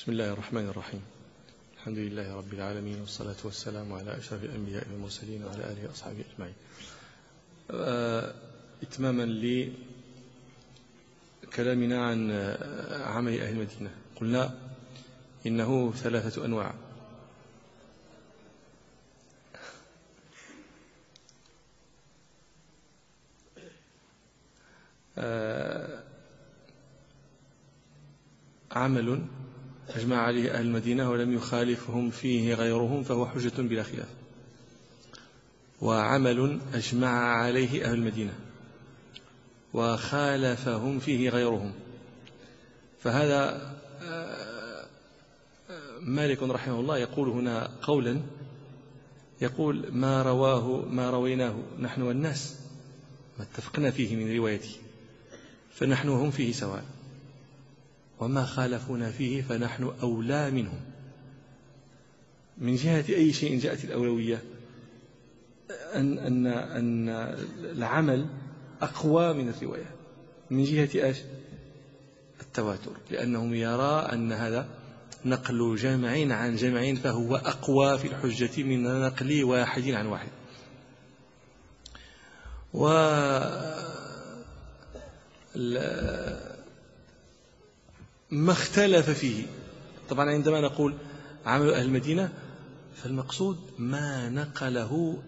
بسم الله الرحمن الرحيم. الحمد لله رب العالمين، والصلاة والسلام على أشرف الأنبياء والمرسلين وعلى آله وأصحابه أجمعين. إتماما لكلامنا عن عمل أهل المدينة، قلنا إنه 3 أنواع. عمل أجمع عليه أهل المدينة ولم يخالفهم فيه غيرهم فهو حجة بلا خلاف، وعمل أجمع عليه أهل المدينة وخالفهم فيه غيرهم، فهذا مالك رحمه الله يقول هنا قولا، يقول ما رويناه نحن والناس ما اتفقنا فيه من روايته فنحن وهم فيه سواء، وما خالفونا فيه فنحن أولى منهم. من جهة أي شيء جاءت الأولوية؟ أن العمل أقوى من الرواية من جهة التواتر، لأنهم يرى أن هذا نقل جمع عن جمع فهو أقوى في الحجة من نقل واحد عن واحد. ما اختلف فيه، طبعا عندما نقول عمل أهل المدينة فالمقصود ما نقله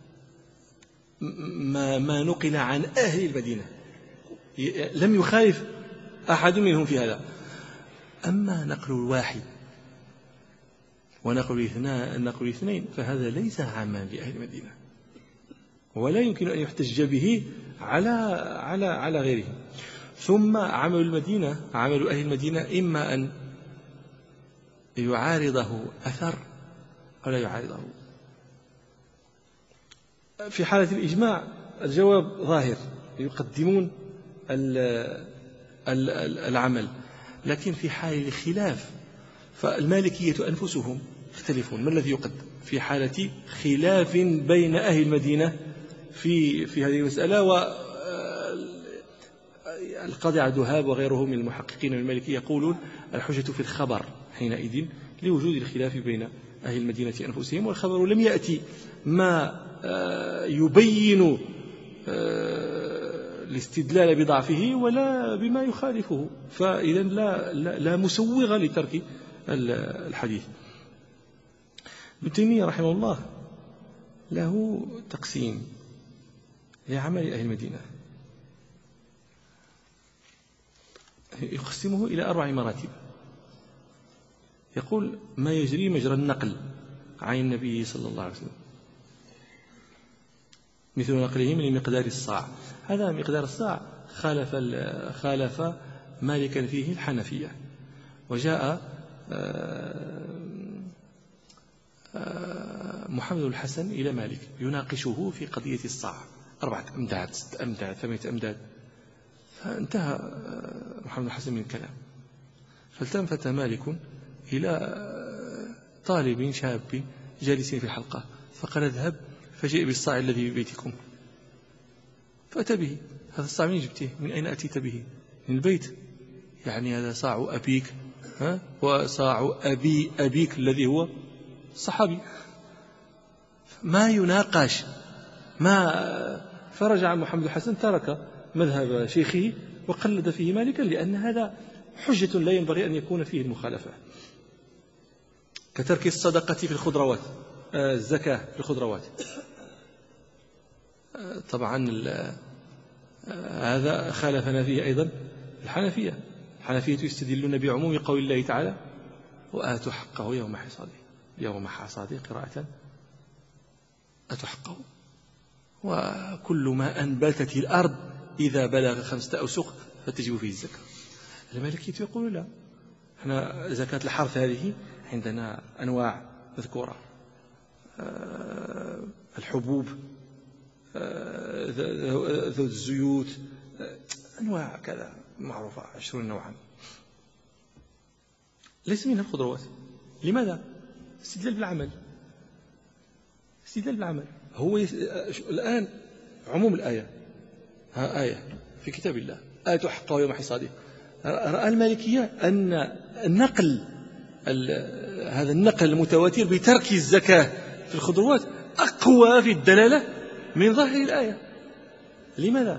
ما نقل عن أهل المدينة، لم يخالف أحد منهم في هذا. أما نقل الواحد ونقل الاثنين فهذا ليس عاما لأهل المدينة، ولا يمكن أن يحتج به على غيرهم. ثم عمل أهل المدينة إما أن يعارضه أثر أو لا يعارضه. في حالة الإجماع الجواب ظاهر، يقدمون العمل، لكن في حال الخلاف فالمالكية أنفسهم يختلفون. ما الذي يقدم في حالة خلاف بين أهل المدينة في هذه المسألة؟ والقاضي عبد الوهاب وغيره من المحققين المالكية يقولون الحجة في الخبر حينئذ لوجود الخلاف بين أهل المدينة أنفسهم، والخبر لم يأتي ما يبين الاستدلال بضعفه ولا بما يخالفه، فإذا لا مسوغ لترك الحديث. ابن تيمية رحمه الله له تقسيم لعمل أهل المدينة، يقسمه إلى 4 مراتب. يقول ما يجري مجرى النقل عن النبي صلى الله عليه وسلم، مثل نقله من مقدار الصاع. هذا مقدار الصاع خالف مالكا فيه الحنفية، وجاء محمد الحسن إلى مالك يناقشه في قضية الصاع، 4 أمداد 6 أمداد 8 أمداد، فانتهى محمد الحسن من الكلام، فالتفت مالك إلى طالب شاب جالس في الحلقة فقال اذهب فجئ بالصاع الذي ببيتكم، فأتى به. هذا الصاع من جبته؟ من أين أتيت به؟ من البيت، يعني هذا صاع أبيك وصاع أبيك الذي هو صحابي، ما يناقش. فرجع محمد الحسن ترك مذهب شيخه وقلد فيه مالكا، لأن هذا حجة لا ينبغي أن يكون فيه المخالفة، كترك الصدقة في الخضروات، الزكاة في الخضروات. طبعا هذا خالفنا فيه أيضا الحنفية يستدلون بعموم قول الله تعالى وآتوا حقه يوم حصاده قراءة آتوا حقه، وكل ما أنبتت الأرض إذا بلغ 5 أوسق فتجب فيه الزكاة. المالكية يقول لا، احنا زكاة الحرث هذه عندنا أنواع مذكورة، الحبوب ذو الزيوت، أنواع كذا معروفة 20 نوعا، ليس منها الخضروات. لماذا؟ استدلال بالعمل. هو الآن عموم الآية، آية في كتاب الله آتوا حقه يوم حصاده. رأى المالكية أن نقل هذا النقل المتواتر بترك الزكاة في الخضروات أقوى في الدلالة من ظاهر الآية. لماذا؟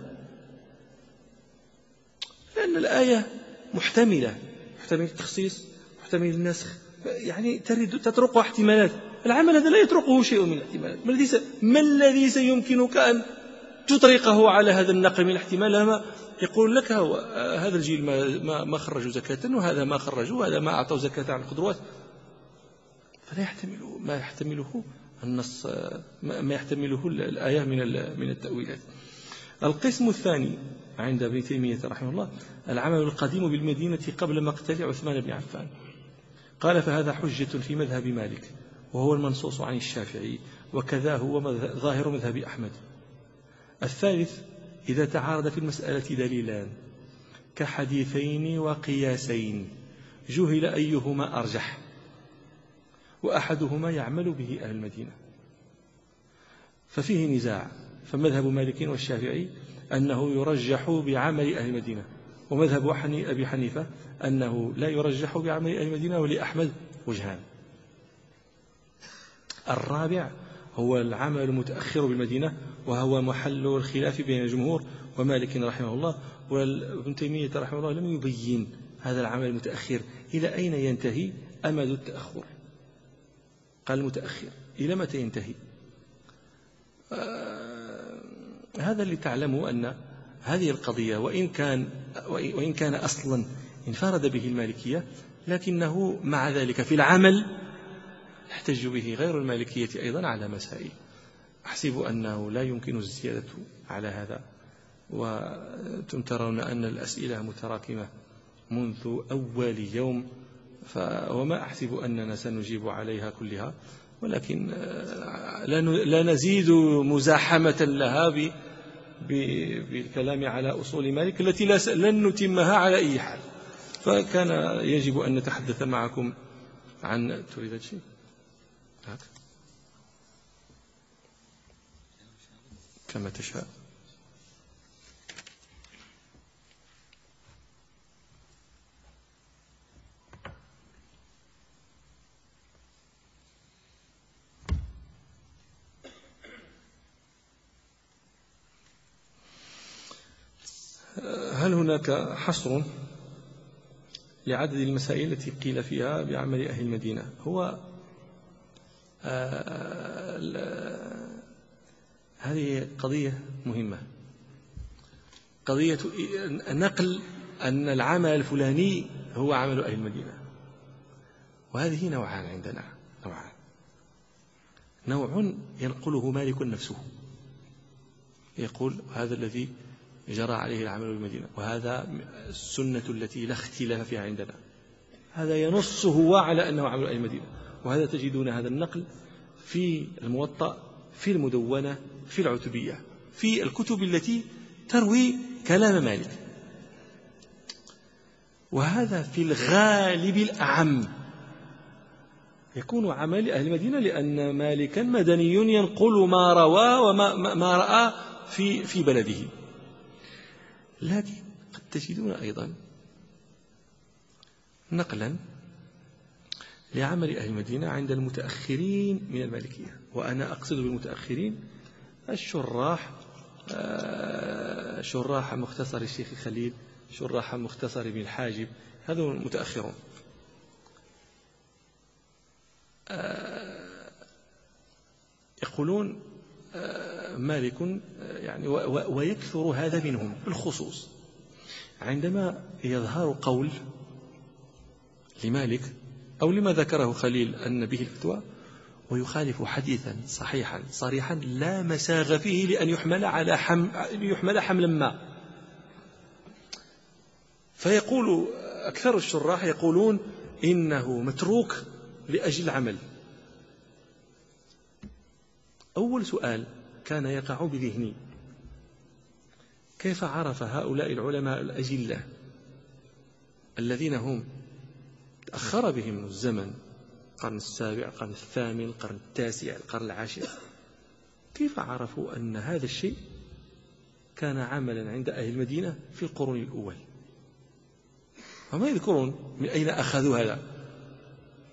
لأن الآية محتملة التخصيص، محتمل النسخ، يعني تطرق احتمالات. العمل هذا لا يطرقه شيء من الاحتمالات. ما الذي سيمكنك أن تطرقه على هذا النقل من الاحتمال؟ لما يقول لك هذا الجيل ما خرجوا زكاة، وهذا ما خرجوا، وهذا ما أعطوا زكاة عن الخضروات، فلا يحتمل ما يحتمله النص، ما يحتمله الآية من التأويلات. القسم الثاني عند ابن تيمية رحمه الله العمل القديم بالمدينة قبل مقتل عثمان بن عفان. قال فهذا حجة في مذهب مالك، وهو المنصوص عن الشافعي، وكذا هو ظاهر مذهب أحمد. الثالث إذا تعارض في المسألة دليلان كحديثين وقياسين جهل أيهما أرجح، وأحدهما يعمل به أهل المدينة، ففيه نزاع. فمذهب مالك والشافعي أنه يرجح بعمل أهل المدينة، ومذهب أبي حنيفة أنه لا يرجح بعمل أهل المدينة، ولأحمد وجهان. الرابع هو العمل المتأخر بالمدينة، وهو محل الخلاف بين الجمهور ومالك رحمه الله. وابن تيمية رحمه الله لم يبين هذا العمل المتأخر إلى أين ينتهي أمد التأخر. قال المتأخر إلى متى ينتهي؟ هذا اللي تعلموا أن هذه القضية وإن كان أصلا انفرد به المالكية، لكنه مع ذلك في العمل يحتج به غير المالكية أيضا على مسائل. أحسب أنه لا يمكن الزيادة على هذا، وأنتم ترون أن الأسئلة متراكمة منذ أول يوم، وما أحسب أننا سنجيب عليها كلها، ولكن لا نزيد مزاحمة لها بالكلام على أصول مالك التي لن نتمها على أي حال. فكان يجب أن نتحدث معكم عن تريد شيء؟ كما تشاء. هل هناك حصر لعدد المسائل التي قيل فيها بعمل أهل المدينة؟ هو هذه قضية مهمة، قضية نقل أن العمل الفلاني هو عمل أهل المدينة. وهذه نوعان عندنا، نوع ينقله مالك نفسه، يقول هذا الذي جرى عليه العمل بالمدينة، وهذا السنة التي لا اختلاف فيها عندنا، هذا ينص هو على أنه عمل أهل المدينة. وهذا تجدون هذا النقل في الموطأ، في المدونة، في العتبية، في الكتب التي تروي كلام مالك. وهذا في الغالب الأعم يكون عمل أهل المدينة، لأن مالكا مدني ينقل ما روى وما رأى في بلده. لكن قد تجدون أيضا نقلا لعمل أهل المدينة عند المتأخرين من المالكية. وأنا أقصد بالمتأخرين الشراح، شراح مختصر الشيخ خليل، شراح مختصر ابن الحاجب، هذا المتأخرون. يقولون مالك يعني، ويكثر هذا منهم بالخصوص عندما يظهر قول لمالك أو لما ذكره خليل أن به الفتوى، ويخالف حديثا صحيحا صريحا لا مساغ فيه لأن يحمل حملا ما. فيقول أكثر الشراح يقولون إنه متروك لأجل العمل. أول سؤال كان يقع بذهني: كيف عرف هؤلاء العلماء الأجلة الذين هم تأخر بهم الزمن، القرن السابع، القرن الثامن، القرن التاسع، القرن العاشر، كيف عرفوا أن هذا الشيء كان عملا عند أهل المدينة في القرون الأول؟ وما يذكرون من أين أخذوا هذا.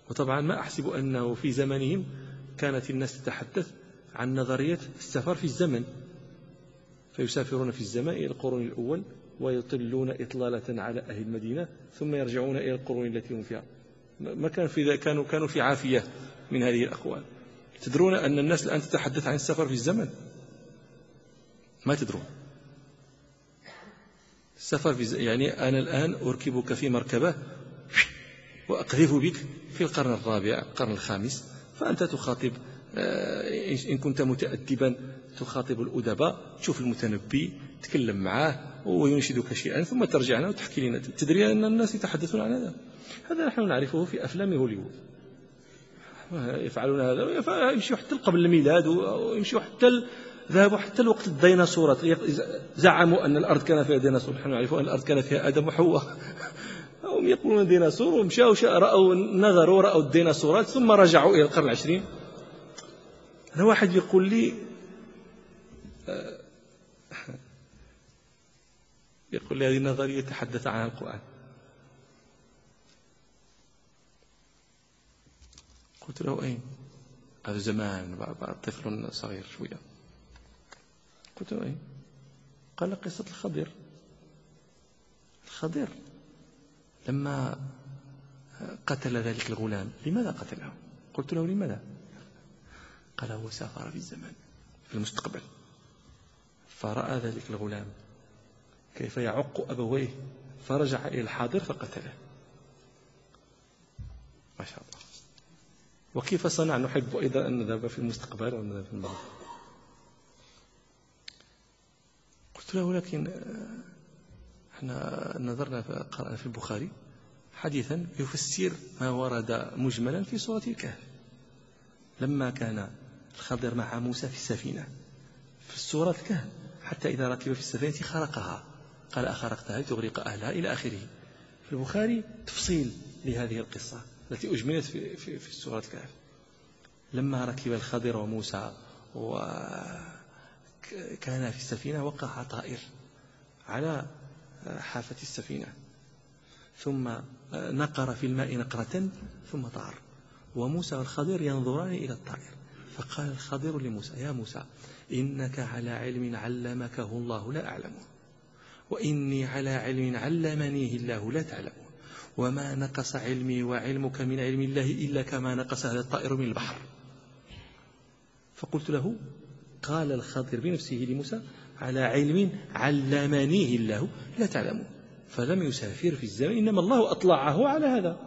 وطبعا ما أحسب أنه في زمانهم كانت الناس تتحدث عن نظرية السفر في الزمن، فيسافرون في الزمن إلى القرون الأول ويطلون إطلالة على أهل المدينة ثم يرجعون إلى القرون التي هم فيها. ما كانوا في عافية من هذه الأقوال. تدرون أن الناس الآن تتحدث عن السفر في الزمن؟ ما تدرون. السفر في يعني أنا الآن أركبك في مركبة وأقذف بك في القرن الرابع القرن الخامس، فأنت تخاطب إن كنت متأدبا تخاطب الأدباء، تشوف المتنبي تكلم معه وينشدك شيئا ثم ترجع لنا وتحكي لنا. تدري أن الناس يتحدثون عن هذا؟ هذا نحن نعرفه في أفلام هوليوود، يفعلون هذا، يمشوا حتى قبل الميلاد ويمشوا حتى ذهبوا حتى الوقت الديناصورات، زعموا أن الأرض كان فيها ديناصور. نحن نعرف أن الأرض كان فيها آدم وحواء، هم يقولون ديناصور، ومشاوا رأوا الديناصورات ثم رجعوا إلى القرن العشرين. أنا واحد يقول لي هذه النظرية تحدث عنها القرآن. قلت له أين؟ هذا زمان طفل صغير شوية. قلت له أين؟ قال قصة الخضر لما قتل ذلك الغلام. لماذا قتله؟ قلت له لماذا؟ قال هو سافر في الزمن في المستقبل، فرأى ذلك الغلام كيف يعق أبويه فرجع إلى الحاضر فقتله. ما شاء الله. وكيف صنع؟ نحب أيضا أن نذهب في المستقبل ونذهب في الماضي. قلت له لكن احنا نظرنا قرأنا في البخاري حديثا يفسر ما ورد مجملا في سورة الكهف، لما كان الخضر مع موسى في السفينة في سورة الكهف حتى إذا ركب في السفينة خرقها قال أخرقتها لتغرق أهلها إلى آخره. في البخاري تفصيل لهذه القصة التي أجملت في سورة الكهف. لما ركب الخضر وموسى وكان في السفينة وقع طائر على حافة السفينة ثم نقر في الماء نقرة ثم طار، وموسى والخضر ينظران إلى الطائر. فقال الخضر لموسى يا موسى إنك على علم علمكه الله لا أعلمه، وإني على علم علمنيه الله لا تعلمون، وما نقص علمي وعلمك من علم الله إلا كما نقص هذا الطائر من البحر. فقلت له قال الخضر بنفسه لموسى على علم علمنيه الله لا تعلمون، فلم يسافر في الزمن إنما الله أطلعه على هذا.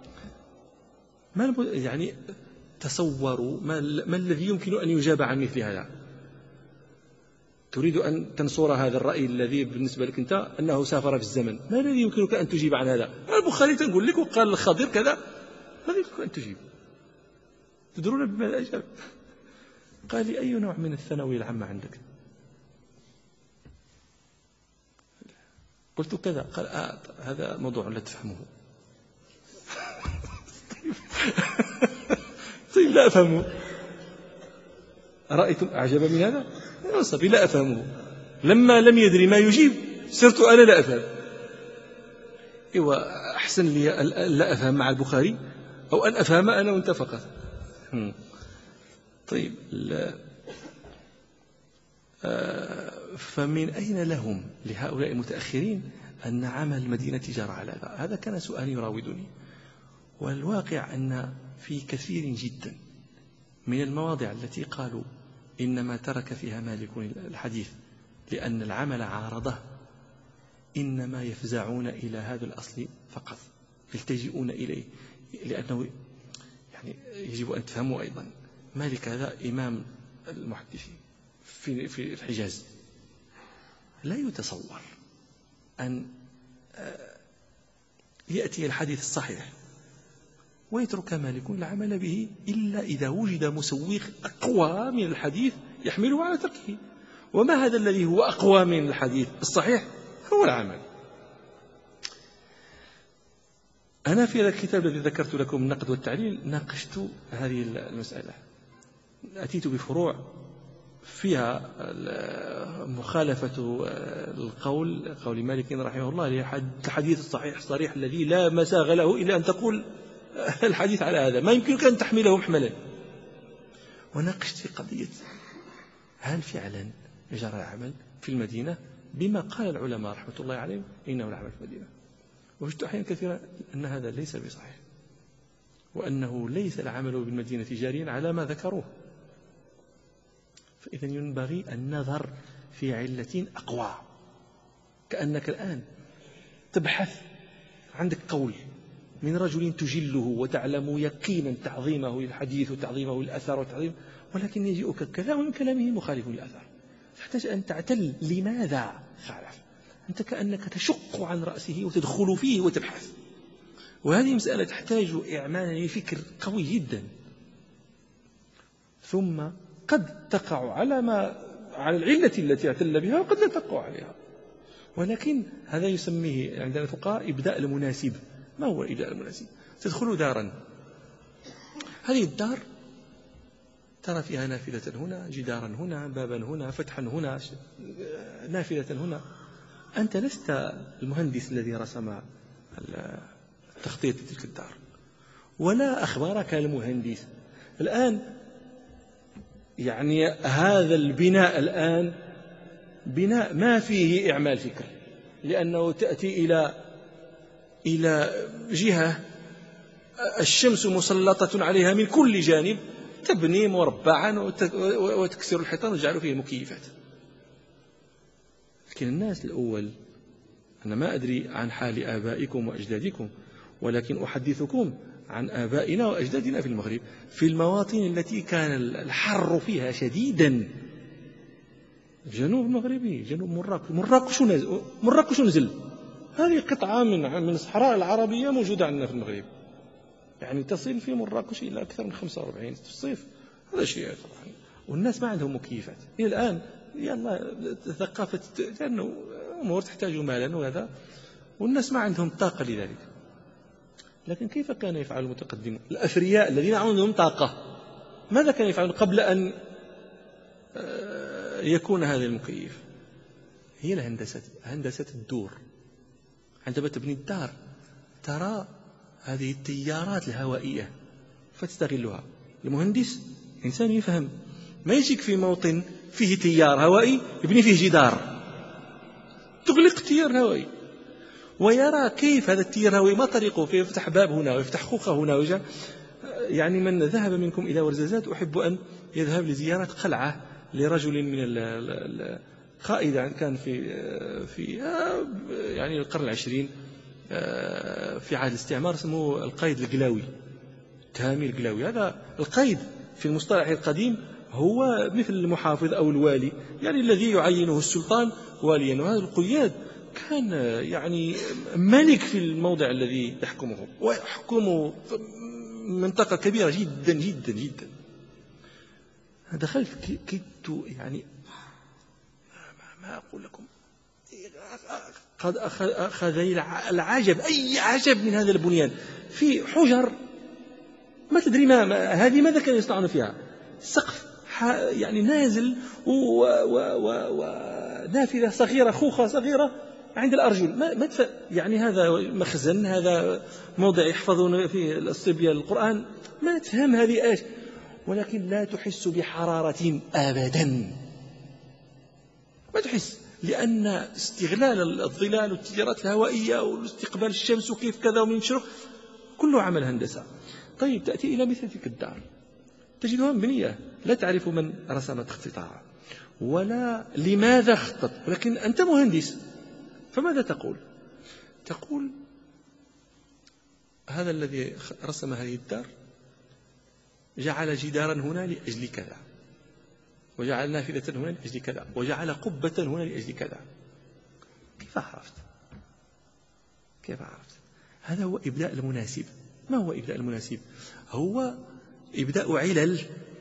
يعني تصوروا ما الذي يمكن أن يجاب عن مثل هذا. تريد أن تنصر هذا الرأي الذي بالنسبة لك أنت أنه سافر في الزمن، ما الذي يمكنك أن تجيب عن هذا؟ البخاري تنقول لك وقال الخضر كذا، ماذا يمكنك أن تجيب؟ تدرون بماذا أجاب؟ قال لي أي نوع من الثانوية العامة عندك؟ قلت كذا. قال هذا موضوع لا تفهمه. طيب لا أفهمه. أرأيتم أعجب من هذا؟ صبي لا أفهمه. لما لم يدري ما يجيب صرت أنا لا أفهم. أحسن لي لا أفهم مع البخاري أو أن أفهم أنا وأنت فقط. طيب فمن أين لهم لهؤلاء المتأخرين أن عمل المدينة جرى على هذا؟ هذا كان سؤال يراودني. والواقع أن في كثير جدا من المواضع التي قالوا إنما ترك فيها مالك الحديث لأن العمل عارضه، إنما يفزعون إلى هذا الأصل فقط، يلتجئون إليه، لأنه يعني يجب أن تفهموا أيضا مالك هذا إمام المحدثين في الحجاز. لا يتصور أن يأتي الحديث الصحيح ويترك مالك العمل به إلا إذا وجد مسوغ أقوى من الحديث يحمله على تركه. وما هذا الذي هو أقوى من الحديث الصحيح؟ هو العمل. أنا في هذا الكتاب الذي ذكرت لكم النقد والتعليل ناقشت هذه المسألة، أتيت بفروع فيها مخالفة قول مالك رحمه الله للحديث الصحيح الصريح الذي لا مساغ له إلا أن تقول الحديث على هذا، ما يمكنك أن تحمله محملا. وناقشت في قضية هل فعلا جرى العمل في المدينة بما قال العلماء رحمة الله عليهم إنه العمل في المدينة. وجدت أحيانا كثيرا أن هذا ليس بصحيح، وأنه ليس العمل بالمدينة جاريا على ما ذكروه. فإذا ينبغي النظر في علة أقوى. كأنك الآن تبحث، عندك قول من رجل تجله وتعلم يقينا تعظيمه للحديث وتعظيمه للأثر وتعظيم، ولكن يجيئك كلام من كلامه مخالف للأثر، تحتاج أن تعتل لماذا خالف. أنت كأنك تشق عن رأسه وتدخل فيه وتبحث. وهذه مسألة تحتاج إعمال فكر قوي جدا. ثم قد تقع على العلة التي اعتل بها، وقد لا تقع عليها. ولكن هذا يسميه عندنا الفقهاء إبداء المناسب. ما هو إبداء المناسب؟ تدخل دارا، هذه الدار ترى فيها نافذة هنا، جدارا هنا، بابا هنا، فتحا هنا، نافذة هنا. أنت لست المهندس الذي رسم التخطيط لتلك الدار، ولا أخبارك المهندس. الآن يعني هذا البناء الآن بناء ما فيه إعمال فكر، لأنه تأتي إلى جهة الشمس مسلطة عليها من كل جانب، تبني مربعا وتكسر الحيطان وتجعل فيه مكيفات. لكن الناس الأول، أنا ما أدري عن حال آبائكم وأجدادكم، ولكن أحدثكم عن آبائنا وأجدادنا في المغرب، في المواطن التي كان الحر فيها شديدا. جنوب مغربي، جنوب مراكش نزل. هذه قطعة من الصحراء العربية موجودة عندنا في المغرب، يعني تصل في مراكش إلى أكثر من 45 في الصيف. هذا شيء طبعا، والناس ما عندهم مكيفات إلى الآن. يلا ثقافة، لأنه أمور تحتاج مالا وهذا، والناس ما عندهم طاقة لذلك. لكن كيف كان يفعل المتقدمون الأثرياء الذين عندهم طاقة؟ ماذا كان يفعل قبل أن يكون هذا المكيف؟ هي هندسة الدور. عندما تبني الدار ترى هذه التيارات الهوائية فتستغلها. المهندس إنسان يفهم، ما يجيك في موطن فيه تيار هوائي يبني فيه جدار، تغلق التيار الهوائي، ويرى كيف هذا التيار الهوائي ما طريقه، فيفتح باب هنا ويفتح خوخة هنا يعني من ذهب منكم إلى ورزازات أحب أن يذهب لزيارة قلعة لرجل من القائد كان في يعني القرن العشرين في عهد الاستعمار، اسمه القائد القلاوي، تامي القلاوي. هذا القائد في المصطلح القديم هو مثل المحافظ أو الوالي، يعني الذي يعينه السلطان واليا. وهذا القياد كان يعني ملك في الموضع الذي يحكمه، ويحكم منطقة كبيرة جدا جدا جدا. دخلت كدت يعني ما أقول لكم، قد أخذ العجب، أي عجب من هذا البنيان، في حجر ما تدري هذه ماذا كانوا يصنعون فيها. السقف يعني نازل ونافذة صغيرة، خوخة صغيرة عند الأرجل، يعني هذا مخزن، هذا موضع يحفظون فيه الصبية القرآن، ما تفهم هذه إيش. ولكن لا تحس بحرارة أبدا، ما تحس، لأن استغلال الظلال والتيارات الهوائية واستقبال الشمس وكيف كذا ومن شرق كله عمل هندسة. طيب تأتي إلى مثل تلك الدار تجدها مبنية، لا تعرف من رسم تخطيطها ولا لماذا خطط، ولكن أنت مهندس، فماذا تقول؟ تقول هذا الذي رسم هذه الدار جعل جدارا هنا لأجل كذا، وجعل نافذة هنا لأجل كذا، وجعل قبة هنا لأجل كذا. كيف عرفت؟ هذا هو إبداء المناسب. ما هو إبداء المناسب؟ هو إبداء علل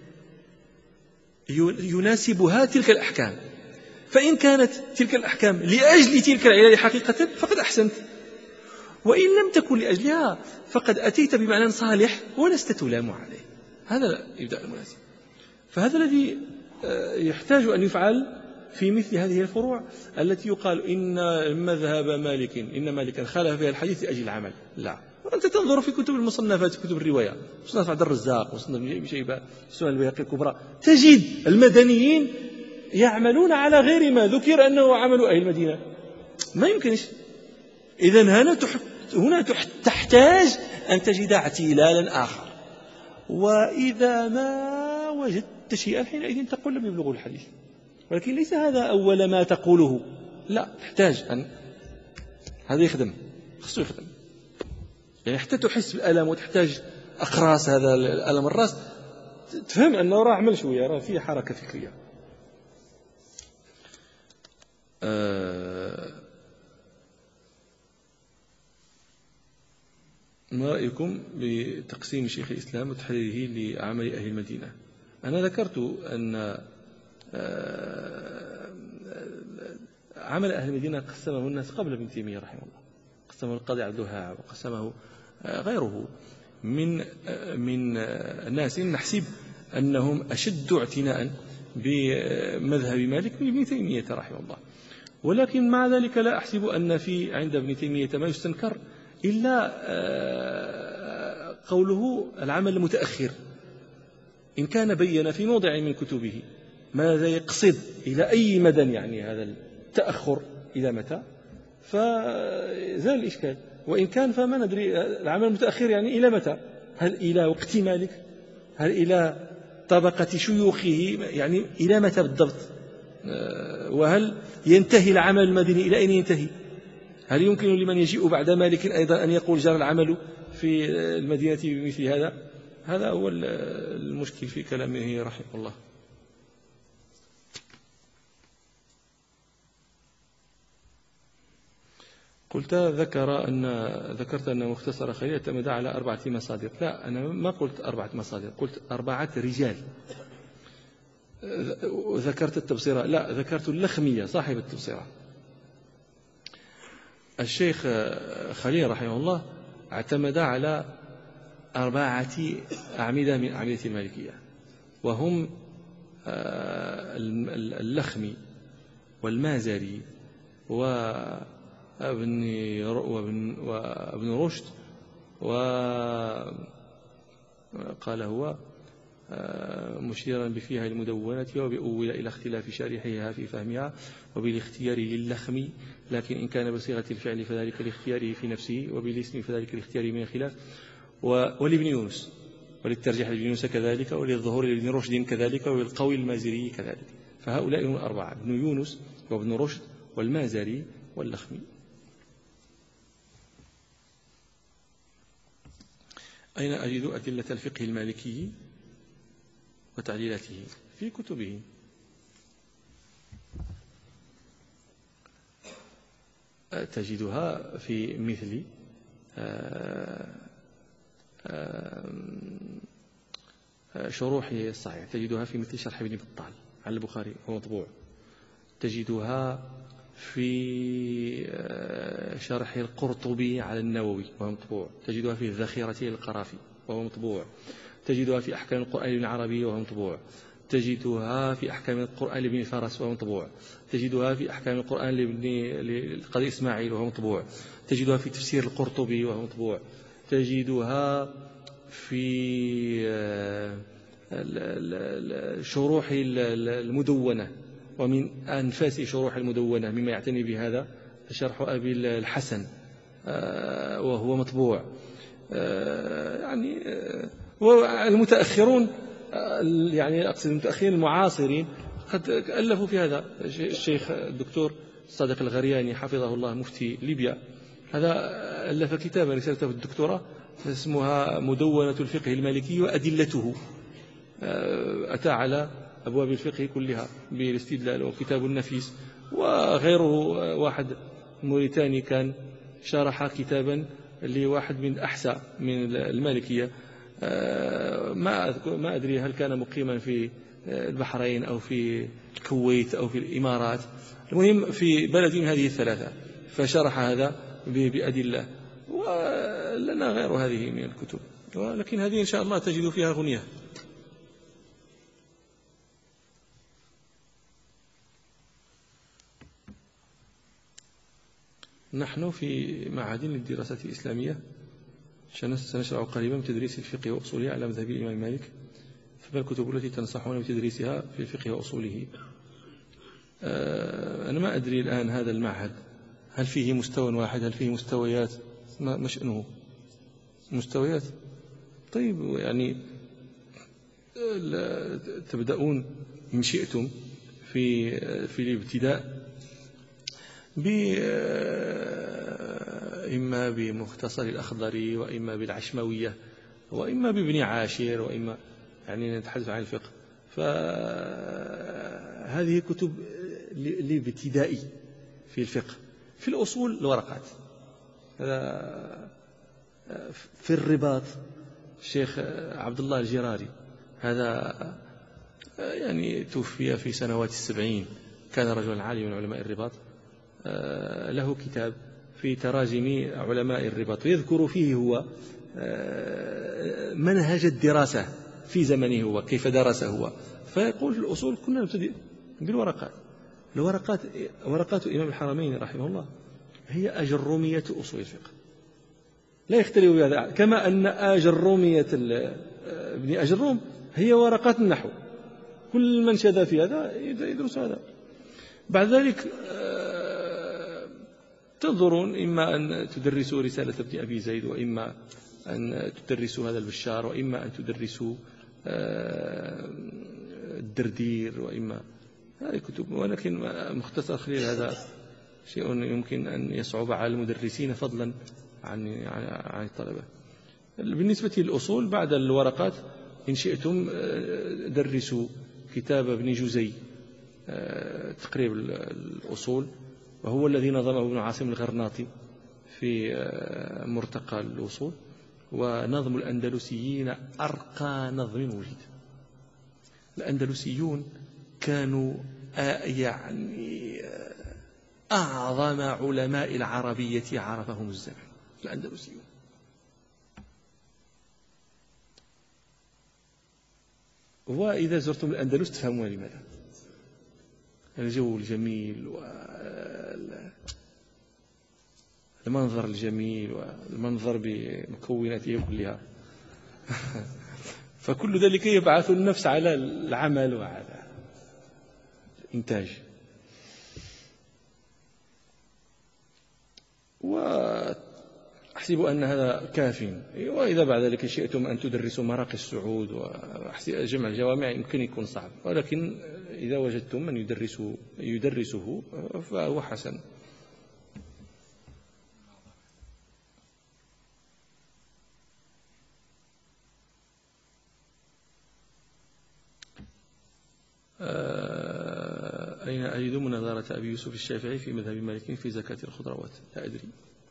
يناسبها تلك الأحكام، فإن كانت تلك الأحكام لأجل تلك العلل حقيقة فقد أحسنت، وإن لم تكن لأجلها فقد أتيت بمعنى صالح ولست تلام عليه. هذا إبداء المناسب. فهذا الذي يحتاج أن يفعل في مثل هذه الفروع التي يقال إن مذهب مالك، إن مالكا خالف فيها الحديث لأجل العمل. لا، أنت تنظر في كتب المصنفات، كتب الرواية، مصنف عبد الرزاق، مصنف ابن شيبة، سنن البيهقي الكبرى، تجد المدنيين يعملون على غير ما ذكر أنه عمل أهل المدينة. ما يمكنش. إذن هنا تحتاج أن تجد اعتلالا آخر. وإذا ما وجدت شيئا حينئذ تقول لم يبلغوا الحديث، ولكن ليس هذا أول ما تقوله، لا، تحتاج أن هذا يخدم، خصو يخدم، يعني حتى تحس بالألم وتحتاج أقراص هذا الألم الرأس، تفهم أنه راه عمل شوية، راه فيه حركة فكرية. ما رأيكم بتقسيم شيخ الإسلام وتحريره لعمل أهل المدينة؟ أنا ذكرت أن عمل أهل المدينة قسمه الناس قبل ابن تيمية رحمه الله، قسمه القاضي عبد الوهاب وقسمه غيره من الناس نحسب أنهم أشد اعتناء بمذهب مالك من ابن تيمية رحمه الله. ولكن مع ذلك لا أحسب أن في عند ابن تيمية ما يستنكر إلا قوله العمل المتأخر، إن كان بين في موضع من كتبه ماذا يقصد، إلى أي مدى يعني هذا التأخر، إلى متى، فزال الإشكال. وإن كان فما ندري العمل المتأخر يعني إلى متى، هل إلى وقت مالك، هل إلى طبقة شيوخه، يعني إلى متى بالضبط، وهل ينتهي العمل المدني إلى أين ينتهي، هل يمكن لمن يجيء بعد مالك أيضا أن يقول جرى العمل في المدينة بمثل هذا؟ هذا هو المشكل في كلامه رحمه الله. ذكرت أن مختصر خليل اعتمد على 4 مصادر. لا، أنا ما قلت 4 مصادر، قلت 4 رجال. ذكرت التبصرة، لا، ذكرت اللخمية صاحب التبصرة. الشيخ خليل رحمه الله اعتمد على 4 أعمدة من أعمدة المالكية، وهم اللخمي والمازري وابن رشد، وقال هو مشيرا بفيها المدونة وبأول إلى اختلاف شارحها في فهمها وبالاختيار للخمي، لكن إن كان بصيغة الفعل فذلك لاختياره في نفسه، وبالاسم فذلك لاختياره من الخلاف. ولابن يونس، وللترجيح لابن يونس كذلك، وللظهور لابن رشد كذلك، وللقول المازري كذلك. فهؤلاء هم 4: ابن يونس وابن رشد والمازري واللخمي. أين أجد أدلة الفقه المالكي وتعليلاته؟ في كتبه. تجدها في مثل شروح الصحيح، تجدها في مثل شرح ابن بطال على البخاري هو مطبوع، تجدها في شرح القرطبي على النووي وهو مطبوع، تجدها في الذخيرة للقرافي وهو مطبوع، تجدها في أحكام القرآن لابن عربي وهو مطبوع، تجدها في أحكام القرآن لابن فارس وهو مطبوع، تجدها في أحكام القرآن للقاضي إسماعيل وهو مطبوع، تجدها في تفسير القرطبي وهو مطبوع، تجدها في شروح المدونة، ومن أنفاس شروح المدونة مما يعتني بهذا شرح أبي الحسن وهو مطبوع. يعني والمتأخرون، يعني أقصد المتأخرين المعاصرين، قد ألفوا في هذا. الشيخ الدكتور صادق الغرياني حفظه الله مفتي ليبيا، هذا ألف كتابا رسالته في الدكتوراه اسمها مدونة الفقه المالكي وأدلته، أتى على أبواب الفقه كلها بالاستدلال، وكتاب النفيس. وغيره واحد موريتاني كان شرح كتابا لواحد من أحسى من المالكية، ما أدري هل كان مقيما في البحرين أو في الكويت أو في الإمارات، المهم في بلد من هذه الثلاثة، فشرح هذا بأدلة. ولنا غير هذه من الكتب، ولكن هذه إن شاء الله تجد فيها غنية. نحن في معهد للدراسات الإسلامية سنشرع قريبا بتدريس الفقه وأصوله على مذهب الإمام مالك، فما الكتب التي تنصحون بتدريسها في الفقه وأصوله؟ أنا ما أدري الآن هذا المعهد هل فيه مستوى واحد، هل فيه مستويات، ما شأنه مستويات؟ طيب يعني تبدأون إن شئتم في الابتداء إما بمختصر الأخضري، وإما بالعشموية، وإما بابن عاشر، وإما يعني نتحدث عن الفقه. فهذه كتب الابتدائي في الفقه. في الأصول الورقات، هذا في الرباط الشيخ عبد الله الجراري، هذا يعني توفي في سنوات 70، كان رجلا عاليا من علماء الرباط، له كتاب في تراجم علماء الرباط، يذكر فيه هو منهج الدراسة في زمنه هو، كيف درس هو. فيقول في الأصول كنا نبتدئ بالورقات. ورقات إمام الحرمين رحمه الله هي أجرومية أصول الفقه، لا يختلف بهذا، كما أن أجرومية ابن أجروم هي ورقات النحو، كل من شذا في هذا يدرس هذا. بعد ذلك تنظرون إما أن تدرسوا رسالة ابن أبي زيد، وإما أن تدرسوا هذا البشار، وإما أن تدرسوا الدردير، وإما هذه كتب. ولكن مختصر خليل هذا شيء يمكن أن يصعب على المدرسين فضلا عن الطلبة. بالنسبة للأصول بعد الورقات إن شئتم درسوا كتاب ابن جزي تقريب الأصول، وهو الذي نظمه ابن عاصم الغرناطي في مرتقى الأصول. ونظم الأندلسيين أرقى نظم وجد. الأندلسيون كانوا يعني أعظم علماء العربية عرفهم الزمن، الأندلسيون. وإذا زرتم الأندلس تفهمون لماذا. الجو الجميل والمنظر الجميل والمنظر بمكوناته كلها فكل ذلك يبعث النفس على العمل وعلى الإنتاج. وأحسب أن هذا كاف. وإذا بعد ذلك شئتم أن تدرسوا مراقي السعود وجمع الجوامع يمكن يكون صعب، ولكن إذا وجدتم من يدرسه فهو حسن. أين أجد مناظرة أبي يوسف الشافعي في مذهب مالك في زكاة الخضروات؟ لا أدري.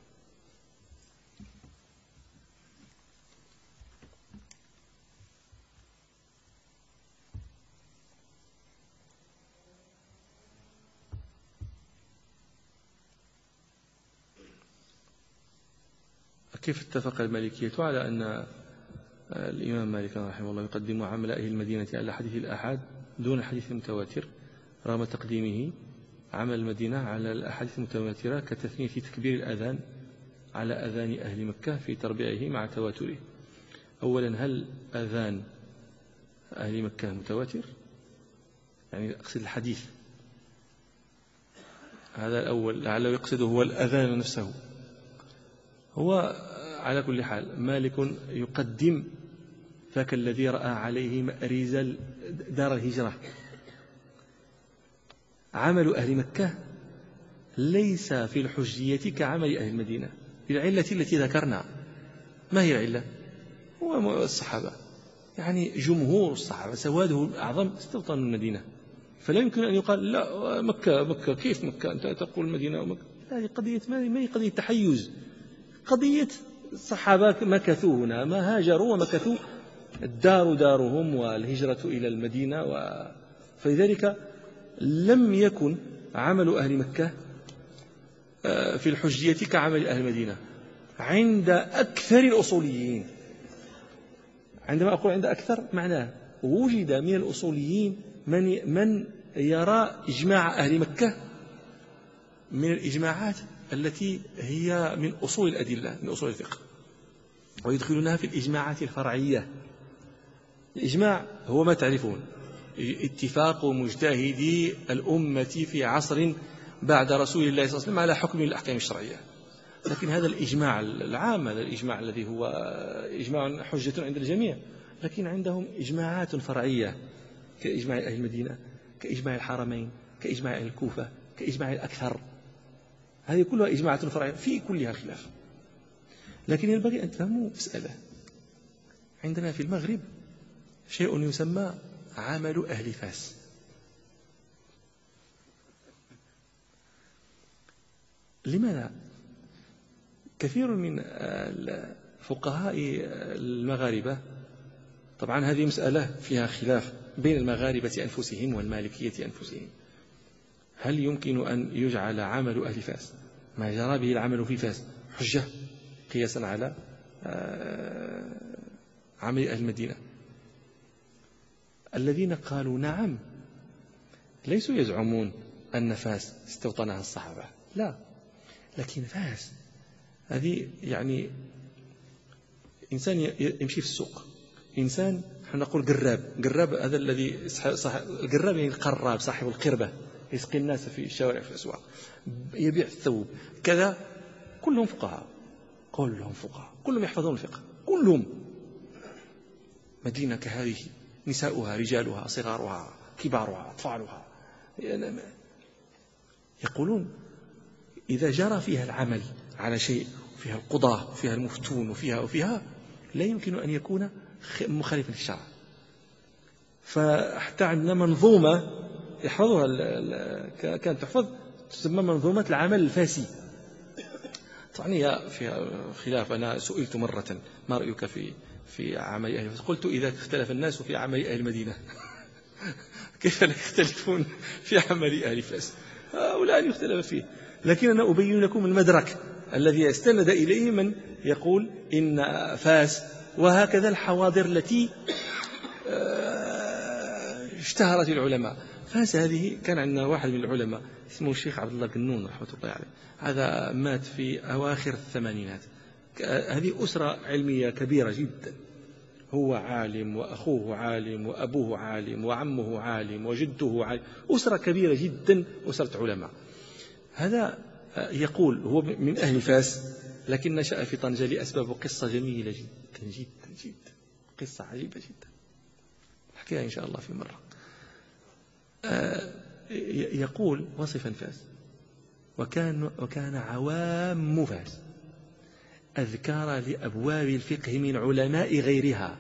كيف اتفق المالكية على أن الإمام مالك رحمه الله يقدم عمل أهل المدينة على حديث الآحاد دون حديث المتواتر، رغم تقديمه عمل المدينة على الأحاديث المتواترة كتثنية تكبير الأذان على أذان أهل مكة في تربيعه مع تواتره؟ أولا، هل أذان أهل مكة متواتر؟ يعني أقصد الحديث هذا الأول، لعله يقصده هو الأذان نفسه. هو على كل حال مالك يقدم ذاك الذي رأى عليه مأريز دار الهجرة. عمل أهل مكة ليس في الحجية كعمل أهل المدينة بالعلة التي ذكرنا. ما هي العلة؟ هو الصحابة، يعني جمهور الصحابة سواده الأعظم استوطنوا المدينة، فلا يمكن أن يقال لا مكة كيف مكة أنت تقول المدينة ومكة. هذه قضية ما هي قضية تحيز، قضية الصحابة مكثوا هنا، ما هاجروا ومكثوا، الدار دارهم والهجرة إلى المدينة. فلذلك لم يكن عمل أهل مكة في الحجية كعمل أهل المدينة عند أكثر الأصوليين. عندما أقول عند أكثر معناه وجد من الأصوليين من يرى إجماع أهل مكة من الإجماعات التي هي من أصول الأدلة، من أصول الفقه. ويدخلونها في الإجماعات الفرعية. الإجماع هو ما تعرفون، اتفاق مجتهدي الأمة في عصر بعد رسول الله صلى الله عليه وسلم على حكم الأحكام الشرعية. لكن هذا الإجماع العام، هذا الإجماع الذي هو إجماع حجة عند الجميع، لكن عندهم إجماعات فرعية كإجماع أهل المدينة، كإجماع الحرمين، كإجماع أهل الكوفة، كإجماع الأكثر. هذه كلها إجماعات فرعية في كلها خلاف. لكن ينبغي أن تفهموا مسألة. عندنا في المغرب شيء يسمى عمل أهل فاس. لماذا؟ كثير من فقهاء المغاربة، طبعا هذه مسألة فيها خلاف بين المغاربة أنفسهم والمالكية أنفسهم، هل يمكن أن يجعل عمل أهل فاس ما جرى به العمل في فاس حجة قياسا على عمل أهل المدينة؟ الذين قالوا نعم ليسوا يزعمون أن فاس استوطنها الصحابة، لا، لكن فاس هذه يعني إنسان يمشي في السوق، إنسان نحن نقول قراب هذا الذي القراب يعني القراب صاحب القربة يسقي الناس في الشوارع في الأسواق، يبيع الثوب كذا، كلهم فقهاء، كلهم يحفظون الفقه، كلهم. مدينة كهذه نساؤها رجالها صغارها كبارها أطفالها، يقولون إذا جرى فيها العمل على شيء فيها القضاة وفيها المفتون وفيها لا يمكن أن يكون مخالفا للشرع. فحتى عندنا منظومة يحفظها كانت تحفظ تسمى منظومة العمل الفاسي. طبعا هي فيها خلاف. أنا سئلت مرة ما رأيك في عمل أهل فاس؟ قلت إذا اختلف الناس في عمل أهل المدينة كيف لا يختلفون في عمل أهل فاس؟ هؤلاء يختلف فيه. لكن أنا أبين لكم المدرك الذي يستند إليه من يقول إن فاس، وهكذا الحواضر التي اشتهرت العلماء. فاس هذه كان عندنا واحد من العلماء اسمه الشيخ عبد الله قنون رحمة الله عليه، هذا مات في أواخر الثمانينات. هذه أسرة علمية كبيرة جدا، هو عالم وأخوه عالم وأبوه عالم وعمه عالم وجده عالم، أسرة كبيرة جدا، أسرة علماء. هذا يقول هو من أهل فاس لكن نشأ في طنجة لأسباب، قصة جميلة جدا جدا جدا، قصة عجيبة جدا نحكيها إن شاء الله في مرة. يقول وصفا فاس: وكان عوام فاس أذكار لأبواب الفقه من علماء غيرها.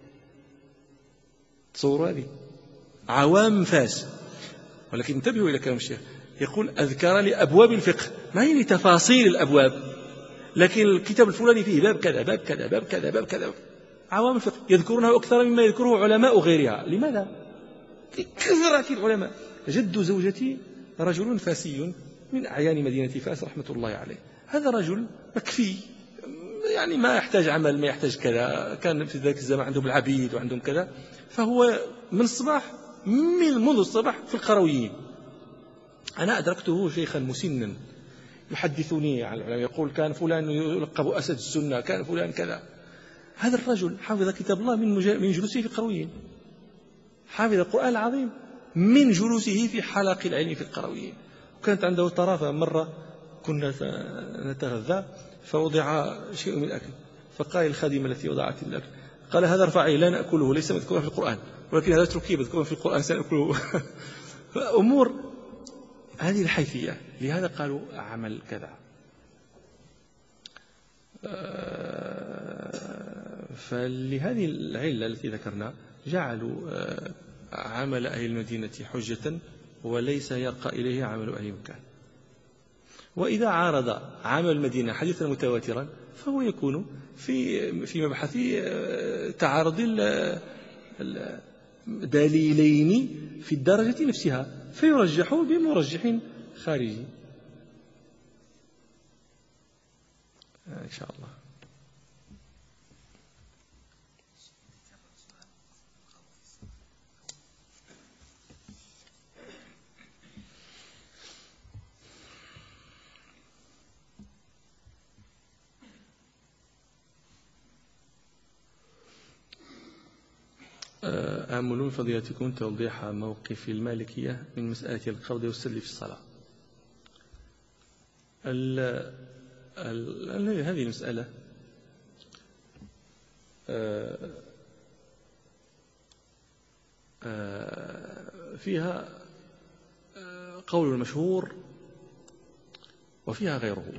تصوروا هذه عوام فاس، ولكن انتبهوا إلى كلام الشيخ، يقول أذكار لأبواب الفقه، ما هي لتفاصيل الأبواب، لكن الكتاب الفلاني فيه باب كذا باب كذا باب كذا باب كذا. عوام الفقه يذكرونه أكثر مما يذكره علماء غيرها. لماذا؟ كثرة العلماء. جد زوجتي رجل فاسي من أعيان مدينة فاس رحمة الله عليه، هذا رجل مكفي، يعني ما يحتاج عمل، ما يحتاج كذا، كان في ذلك الزمان عندهم العبيد وعندهم كذا، فهو من الصباح منذ الصباح في القرويين. أنا أدركته شيخا مسنا يحدثني عن العلماء، يقول كان فلان يلقب أسد السنة، كان فلان كذا. هذا الرجل حافظ كتاب الله من جلوسه في القرويين، حافظ القرآن العظيم من جلوسه في حلق العلم في القرويين. وكانت عنده طرافة، مرة كنا نتغذى فوضع شيء من الأكل، فقال الخادمة التي وضعت الأكل، قال هذا ارفعي لا نأكله، ليس مذكورا في القرآن، ولكن هذا اتركيه مذكورا في القرآن سنأكله. فأمور هذه الحيثية، لهذا قالوا عمل كذا. فلهذه العلة التي ذكرنا جعلوا عمل أهل المدينة حجة وليس يرقى إليه عمل أهل مكة. وإذا عارض عمل المدينة حديثا متواترا فهو يكون في مبحث تعارض دليلين في الدرجة نفسها، فيرجح بمرجح خارجي إن شاء الله. آمل من فضيلتكم توضيح موقف المالكية من مسألة القبض والسدل في الصلاة. هذه المسألة فيها قول المشهور وفيها غيره.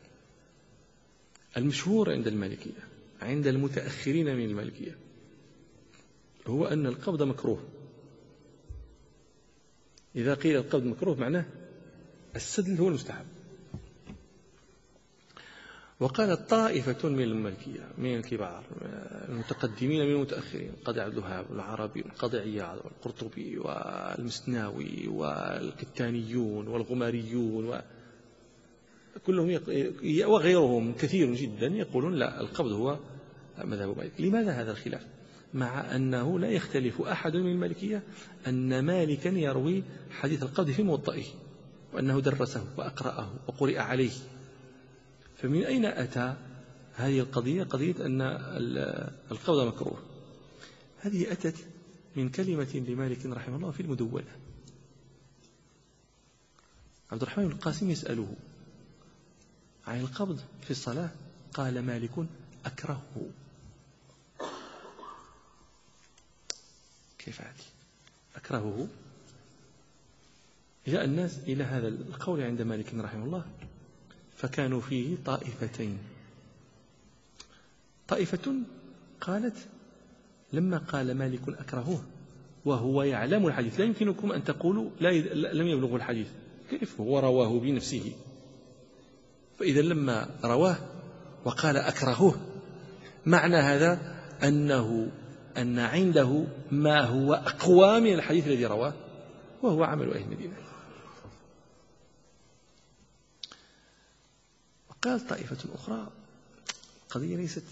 المشهور عند المالكية عند المتأخرين من المالكية هو أن القبض مكروه. إذا قيل القبض مكروه معناه السدل هو المستحب. وقالت طائفة من المالكية من الكبار المتقدمين من المتأخرين قاضي عبد الوهاب والعربي والقاضي عياض والقرطبي والمسناوي والقتانيون والغماريون كلهم وغيرهم كثير جدا يقولون لا، القبض هو مذهب مالك. لماذا هذا الخلاف؟ مع أنه لا يختلف أحد من المالكية أن مالكا يروي حديث القبض في موطئه وأنه درسه وأقرأه وقرئ عليه. فمن أين أتى هذه القضية، قضية أن القبض مكروه؟ هذه أتت من كلمة لمالك رحمه الله في المدونة. عبد الرحمن بن القاسم يسأله عن القبض في الصلاة، قال مالك أكرهه. كيف هذه أكرهه؟ جاء الناس إلى هذا القول عند مالك رحمه الله فكانوا فيه طائفتين. طائفة قالت لما قال مالك أكرهه وهو يعلم الحديث، لا يمكنكم أن تقولوا لم يبلغ الحديث، كيف هو رواه بنفسه؟ فإذا لما رواه وقال أكرهه معنى هذا أن عنده ما هو أقوى من الحديث الذي رواه، وهو عمل أهل المدينة. وقال طائفة أخرى القضية ليست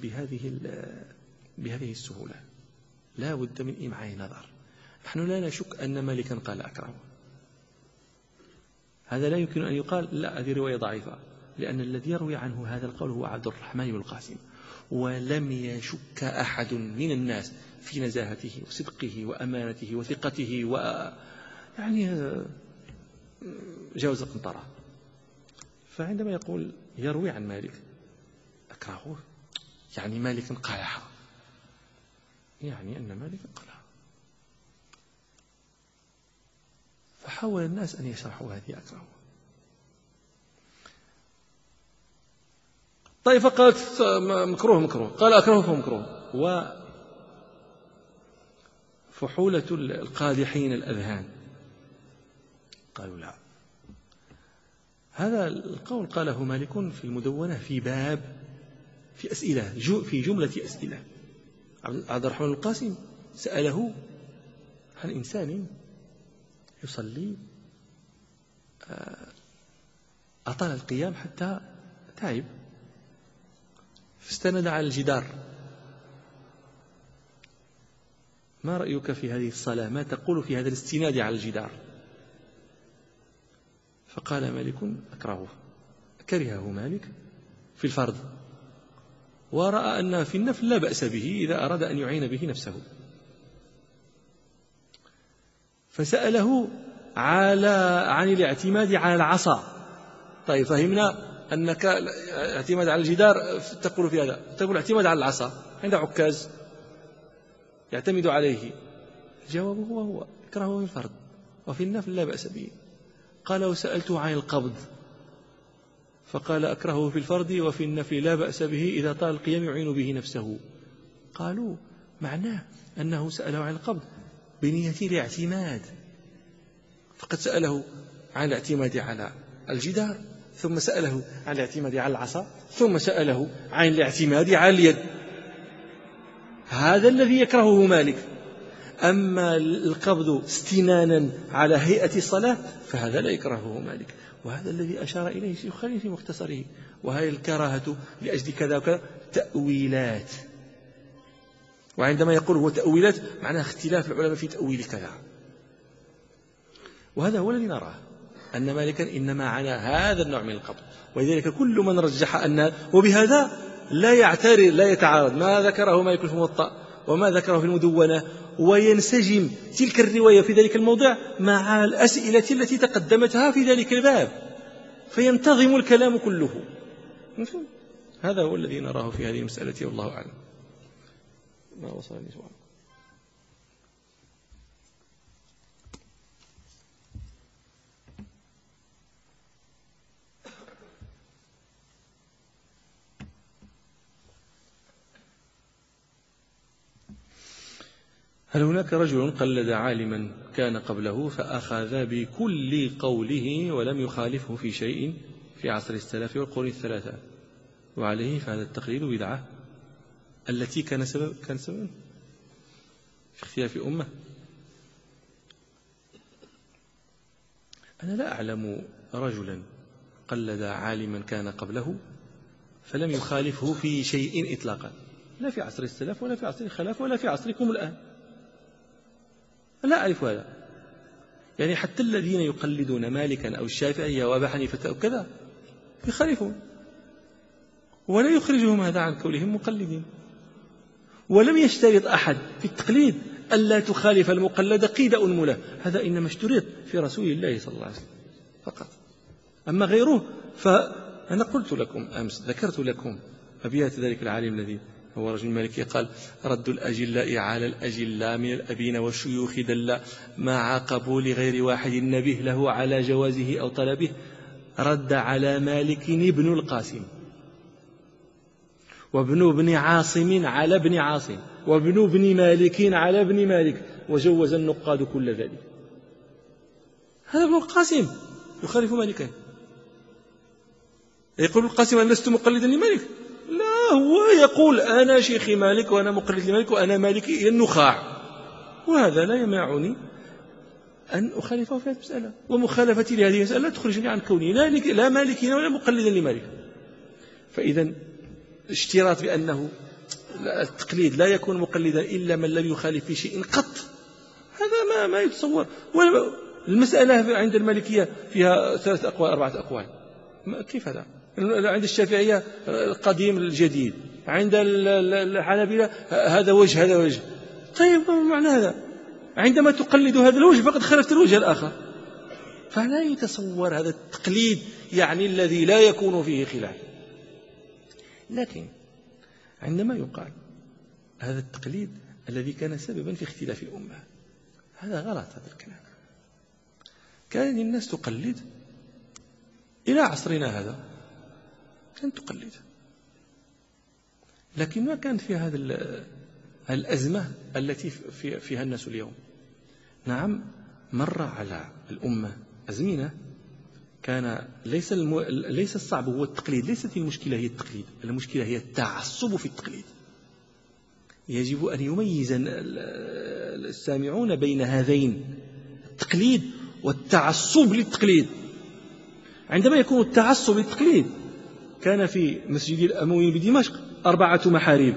بهذه السهولة، لا بد من إمعان نظر. نحن لا نشك أن مالكا قال أكرهه، هذا لا يمكن أن يقال لا هذه رواية ضعيفة، لأن الذي يروي عنه هذا القول هو عبد الرحمن بن القاسم، ولم يشك أحد من الناس في نزاهته وصدقه وأمانته وثقته يعني جاوز القنطرة. فعندما يقول يروي عن مالك أكرهه يعني مالك قالها، يعني أن مالك قالها. فحاول الناس أن يشرحوا هذه أكرهه. طيب قالت مكروه، قال أكرهه فمكروه. وفحولة القادحين الأذهان قالوا لا، هذا القول قاله مالك في المدونة في باب في أسئلة في جملة أسئلة. عبد الرحمن القاسم سأله عن إنسان يصلي أطال القيام حتى تعب فاستند على الجدار، ما رأيك في هذه الصلاة؟ ما تقول في هذا الاستناد على الجدار؟ فقال مالك أكرهه، كرهه مالك في الفرض، ورأى أن في النفل لا بأس به إذا أراد أن يعين به نفسه. فسأله عن الاعتماد على العصا. طيب فهمنا أنك اعتماد على الجدار تقول في هذا، تقول اعتماد على العصا عند عكاز يعتمد عليه. الجواب هو يكرهه في الفرض وفي النفل لا بأس به. قال وسألته عن القبض فقال أكرهه في الفرض وفي النفل لا بأس به إذا طال القيام يعين به نفسه. قالوا معناه أنه سأله عن القبض بنية الاعتماد، فقد سأله عن الاعتماد على الجدار، ثم سأله عن الاعتماد على العصا، ثم سأله عن الاعتماد على اليد. هذا الذي يكرهه مالك. أما القبض استنانا على هيئة الصلاة فهذا لا يكرهه مالك، وهذا الذي أشار إليه شيخ خليل في مختصره. وهي الكراهة لأجل كذا وكذا تأويلات، وعندما يقول هو تأويلات معناه اختلاف العلماء في تأويل كذا، وهذا هو الذي نراه أن مالكا إنما عنى هذا النوع من القبض. ولذلك كل من رجح أن وبهذا لا يتعارض ما ذكره مالك في الموطأ وما ذكره في المدونة، وينسجم تلك الرواية في ذلك الموضع مع الأسئلة التي تقدمتها في ذلك الباب، فينتظم الكلام كله. هذا هو الذي نراه في هذه المسألة، والله أعلم. ما وصلني سؤال. هل هناك رجل قلد عالما كان قبله فأخذ بكل قوله ولم يخالفه في شيء في عصر السلف والقرون الثلاثة، وعليه فهذا التقليد بدعة التي كان سببا في اختلاف الأمة؟ أنا لا أعلم رجلا قلد عالما كان قبله فلم يخالفه في شيء إطلاقا، لا في عصر السلف ولا في عصر الخلاف ولا في عصركم الآن. لا أعرف هذا. يعني حتى الذين يقلدون مالكا أو الشافعية وأبا حنيفة أو كذا يخالفون، ولا يخرجهم هذا عن كونهم مقلدين. ولم يشترط أحد في التقليد ألا تخالف المقلد قيد أنملة، هذا إنما اشترط في رسول الله صلى الله عليه وسلم فقط. أما غيره فأنا قلت لكم أمس، ذكرت لكم أبيات ذلك العالم الذي هو رجل مالكي قال: رد الأجلاء على الأجلاء من الأبين والشيوخ دل، مع قبول غير واحد نبه له على جوازه أو طلبه، رد على مالك ابن القاسم، وابن ابن عاصم على ابن عاصم، وابن ابن مالك على ابن مالك، وجوز النقاد كل ذلك. هذا ابن القاسم يخالف مالكا، يقول القاسم: أنا لست مقلدا لمالك. لا، هو يقول: أنا شيخ مالك وأنا مقلد لمالك وأنا مالكي إلى النخاع، وهذا لا يمنعني أن أخالفه في هذه المسألة، ومخالفتي لهذه المسألة لا تخرجني عن كوني لا مالكي ولا مقلدا لمالك. فإذا اشتراط بأنه التقليد لا يكون مقلدا إلا من لم يخالف في شيء قط، هذا ما يتصور. المسألة عند المالكية فيها 3 أقوال 4 أقوال، كيف هذا؟ عند الشافعية القديم الجديد، عند الحنابلة هذا وجه هذا وجه. طيب ما معنى هذا؟ عندما تقلد هذا الوجه فقد خالفت الوجه الآخر. فلا يتصور هذا التقليد يعني الذي لا يكون فيه خلاف. لكن عندما يقال هذا التقليد الذي كان سببا في اختلاف الأمة، هذا غلط. هذا الكلام كان الناس تقلد إلى عصرنا هذا، كانت تقلد، لكن ما كانت في هذه الأزمة التي فيها الناس اليوم. نعم، مر على الأمة أزمنة كان ليس الصعب هو التقليد، ليست المشكلة هي التقليد، المشكلة هي التعصب في التقليد. يجب أن يميز السامعون بين هذين، التقليد والتعصب للتقليد. عندما يكون التعصب للتقليد، كان في مسجد الأمويين بدمشق 4 محاريب: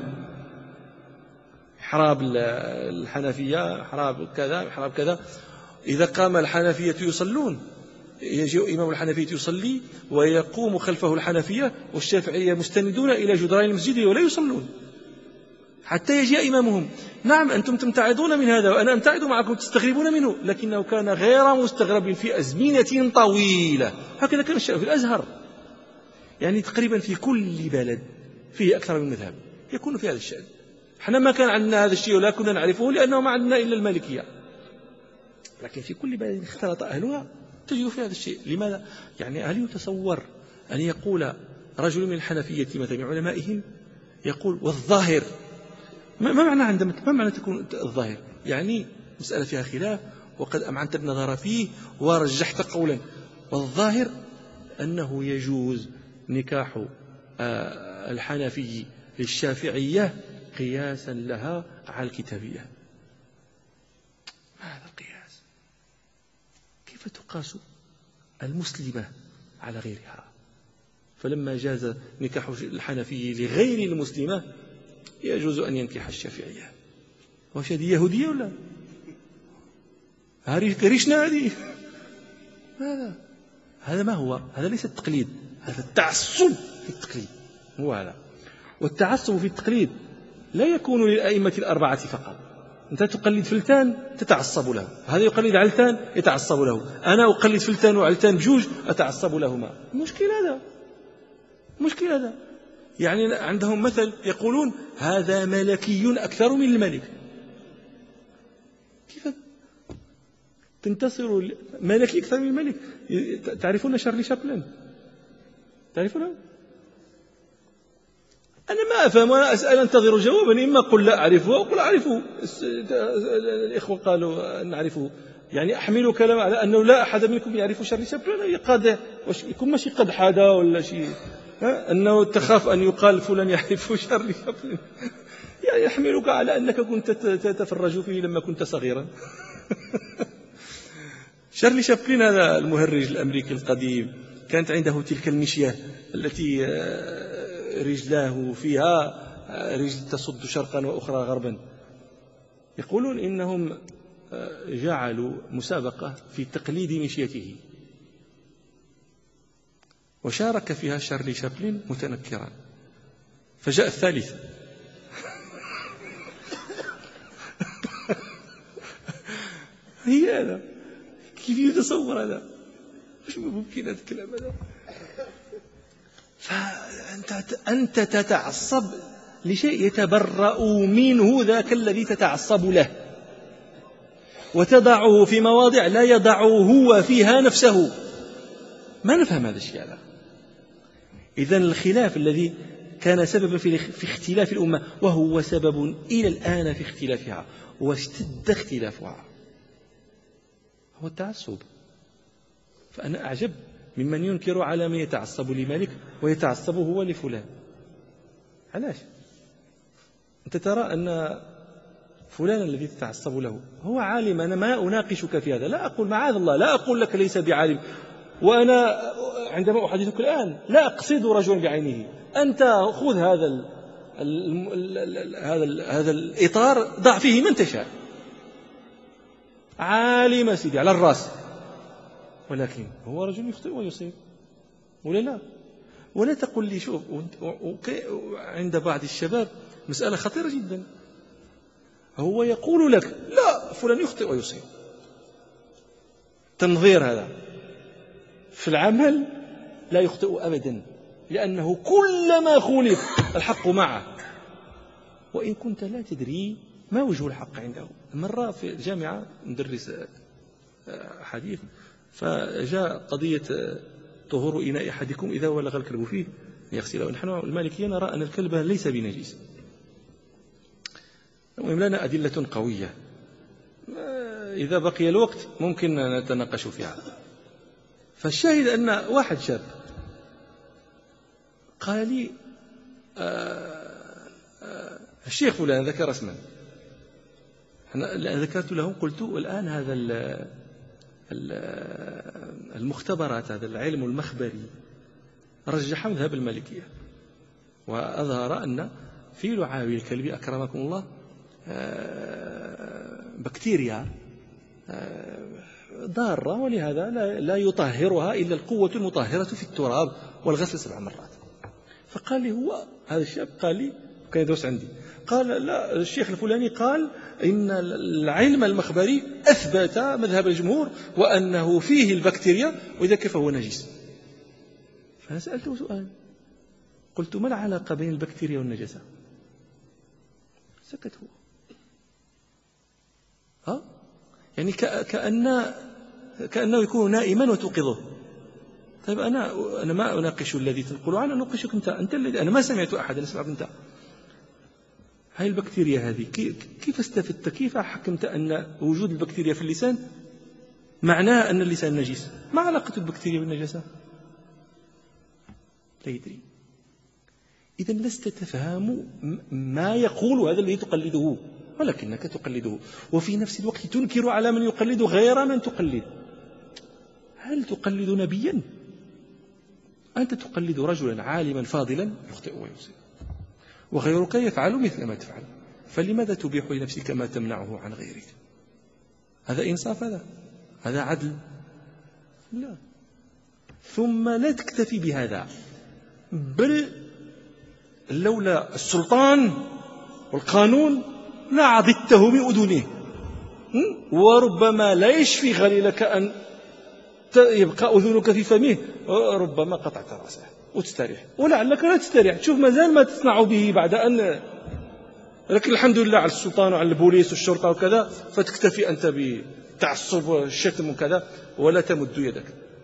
محراب الحنفية، محراب كذا، محراب كذا. إذا قام الحنفية يصلون يجيء إمام الحنفية يصلي ويقوم خلفه الحنفية والشافعية مستندون إلى جدران المسجد ولا يصلون حتى يجيء إمامهم. نعم، أنتم تمتعضون من هذا وأنا أمتعض معكم، تستغربون منه، لكنه كان غير مستغرب في أزمنة طويلة. هكذا كان الشيء في الأزهر، يعني تقريبا في كل بلد فيه أكثر من مذهب يكون في هذا الشأن. احنا ما كان عندنا هذا الشيء ولا كنا نعرفه لأنه ما عندنا إلا المالكية، لكن في كل بلد اختلط أهلها تجد في هذا الشيء. لماذا؟ يعني هل يتصور أن يقول رجل من الحنفية مثلا من علمائهم يقول والظاهر؟ ما معنى تكون الظاهر؟ يعني مسألة فيها خلاف وقد أمعنت النظر فيه ورجحت قولا، والظاهر أنه يجوز نكاح الحنفي للشافعية قياسا لها على الكتابية. ما هذا القياس؟ كيف تقاس المسلمة على غيرها؟ فلما جاز نكاح الحنفي لغير المسلمة يجوز أن ينكح الشافعية. وش هذه يهودية ولا كريشنا هذه؟ هذا ما هو؟ هذا ليس التقليد، هذا التعصب في التقليد، هو هذا. والتعصب في التقليد لا يكون للأئمة الأربعة فقط. أنت تقلد فلتان تتعصب له، هذا يقلد علتان يتعصب له، أنا أقلد فلتان وعلتان بجوج أتعصب لهما. مشكل هذا. يعني عندهم مثل يقولون هذا ملكي أكثر من الملك. كيف تنتصر ملكي أكثر من الملك؟ تعرفون شارلي شابلن؟ تعرفونه؟ أنا ما أفهم وأنا أسأل أنتظر جوابا، إما قل لا أعرفه أو قل أعرفه. الإخوة قالوا نعرفه، يعني أحمل كلام على أنه لا أحد منكم يعرف شارلي شابلن. قد يكون ماشي قد حدا ولا شيء، أنه تخاف أن يقال فلان يعرف شارلي شابلن، يعني يحملك على أنك كنت تتفرج فيه لما كنت صغيرا. شارلي شابلن هذا المهرج الأمريكي القديم كانت عنده تلك المشية التي رجلاه فيها رجل تصد شرقا وأخرى غربا. يقولون إنهم جعلوا مسابقة في تقليد مشيته، وشارك فيها شارلي شابلن متنكرا، فجاء الثالث. هي هذا، كيف يتصور هذا؟ مش ممكن هذا الكلام هذا. فأنت تتعصب لشيء يتبرأ منه ذاك الذي تتعصب له، وتضعه في مواضع لا يضعه هو فيها نفسه. ما نفهم هذا الشيء هذا. إذن الخلاف الذي كان سببا في اختلاف الأمة، وهو سبب إلى الآن في اختلافها واشتد اختلافها، هو التعصب. فأنا أعجب ممن ينكر على من يتعصب لمالك ويتعصب هو لفلان. علاش؟ أنت ترى أن فلان الذي تتعصب له هو عالم. أنا ما أناقشك في هذا، لا أقول معاذ الله، لا أقول لك ليس بعالم، وأنا عندما أحدثك الآن لا أقصد رجل بعينه. أنت خذ هذا الإطار، ضع فيه من تشاء، عالم سيدي على الرأس، ولكن هو رجل يخطئ ويصيب، ولا لا؟ ولا تقول لي شوف، عند بعض الشباب مسألة خطيرة جدا، هو يقول لك لا فلان يخطئ ويصيب. تنظير هذا في العمل لا يخطئ أبدا، لأنه كلما خولف الحق معه، وإن كنت لا تدري ما وجه الحق عنده. مرة في الجامعة ندرس حديث، فجاء قضية طهور إناء أحدكم إذا ولغ الكلب فيه يغسله. نحن المالكية نرى أن الكلب ليس بنجيس. المهم لنا أدلة قوية، إذا بقي الوقت ممكن نتناقش فيها. فالشاهد أن واحد شاب قال لي الشيخ فلان ذكر اسما، أنا ذكرت له، قلت والآن هذا المختبرات، هذا العلم المخبري رجح مذهب المالكية، وأظهر أن في لعاب الكلب أكرمكم الله بكتيريا ضارة، ولهذا لا يطهرها إلا القوة المطهرة في التراب والغسل 7 مرات. فقال لي هو هذا الشاب، قال لي كان يدرس عندي، قال لا الشيخ الفلاني قال إن العلم المخبري أثبت مذهب الجمهور وأنه فيه البكتيريا وإذا كيف هو نجس. فأنا سألته سؤال، قلت ما العلاقة بين البكتيريا والنجاسة؟ سكت هو، يعني كأنه يكون نائما وتوقظه. طيب أنا ما أناقش الذي تنقل عنه، أناقشك أنت الذي أنا ما سمعت أحد، أنا سمعت أنت. هاي البكتيريا هذه كيف استفدت، كيف حكمت أن وجود البكتيريا في اللسان معناه أن اللسان نجس؟ ما علاقة البكتيريا بالنجاسة؟ لا يدري. إذن لست تفهم ما يقول هذا الذي تقلده، ولكنك تقلده، وفي نفس الوقت تنكر على من يقلد غير من تقلد. هل تقلد نبيا؟ أنت تقلد رجلا عالما فاضلا يخطئ ويصيب، وغيرك يفعل مثل ما تفعل، فلماذا تبيح لنفسك ما تمنعه عن غيرك؟ هذا إنصاف؟ هذا عدل؟ لا. ثم لا تكتفي بهذا، بل لولا السلطان والقانون لا ضدته بأذنه، وربما لا يشفي غليلك أن يبقى أذنك في فمه، ربما قطعت رأسه وتستريح، ولعلك لا تستريح، تشوف مازال ما تصنع به بعد أن، لكن الحمد لله على السلطان وعلى البوليس والشرطة وكذا، فتكتفي أنت بتعصب والشتم وكذا ولا تمد يدك.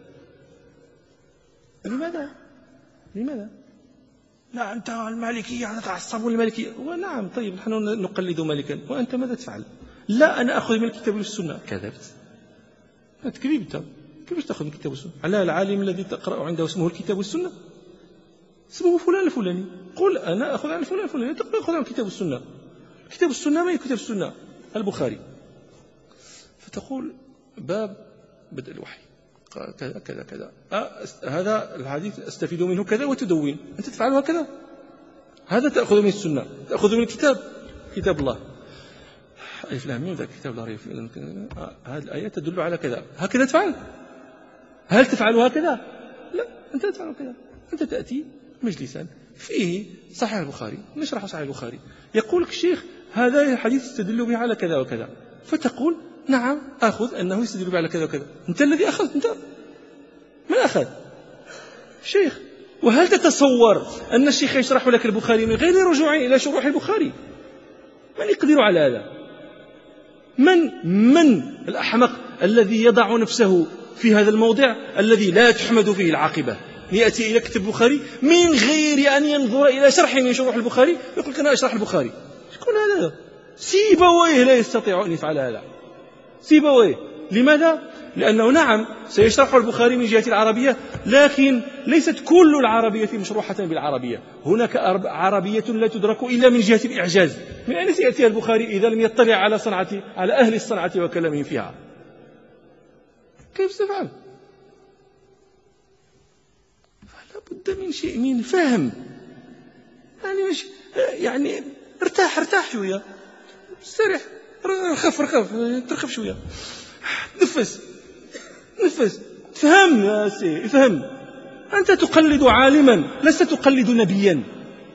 لماذا؟ لا أنت المالكية نتعصب المالكية، ونعم طيب نحن نقلد مالكا، وأنت ماذا تفعل؟ لا أنا أخذ من الكتاب والسنة. كذبت، كذبت. كيفاش تأخذ من الكتاب والسنة؟ على العالم الذي تقرأ عنده اسمه الكتاب والسنة، اسمه فلان الفلاني، قل أنا أخذ عن فلان الفلاني، تقول أخذ عن الكتاب والسنة. كتاب السنة ما هي كتاب السنة؟ البخاري. فتقول باب بدء الوحي كذا كذا كذا، هذا الحديث أستفيد منه كذا وتدون، أنت تفعل هكذا. هذا تأخذ من السنة، تأخذ من الكتاب، كتاب الله. ألف لام ميم ذاك كتاب الله، هذه الآية تدل على كذا، هكذا تفعل. هل تفعل هكذا؟ لا، أنت تفعل كذا. أنت تأتي مجلسا فيه صحيح البخاري، نشرح صحيح البخاري، يقول لك الشيخ هذا الحديث يستدل به على كذا وكذا، فتقول نعم أخذ أنه يستدل به على كذا وكذا. أنت الذي أخذ، أنت من أخذ؟ الشيخ. وهل تتصور أن الشيخ يشرح لك البخاري من غير رجوع إلى شروح البخاري؟ من يقدر على هذا؟ من الأحمق الذي يضع نفسه في هذا الموضع الذي لا تحمد فيه العاقبة، يأتي إلى كتاب البخاري من غير أن ينظر إلى شرح من شروح البخاري، يقول أنا أشرح البخاري. شكون هذا؟ سيبويه لا يستطيع أن يفعل هذا، سيبويه. لماذا؟ لأنه نعم سيشرح البخاري من جهة العربية، لكن ليست كل العربية مشروحة بالعربية، هناك عربية لا تدرك إلا من جهة الإعجاز. من أين سيأتي البخاري إذا لم يطلع على أهل الصنعة وكلامهم فيها؟ كيف سيفعل؟ فلا بد من شيء من فهم، يعني ارتاح شوية، استريح، ترخف شوية، نفس، افهم يا سي، افهم. أنت تقلد عالما، لست تقلد نبيا.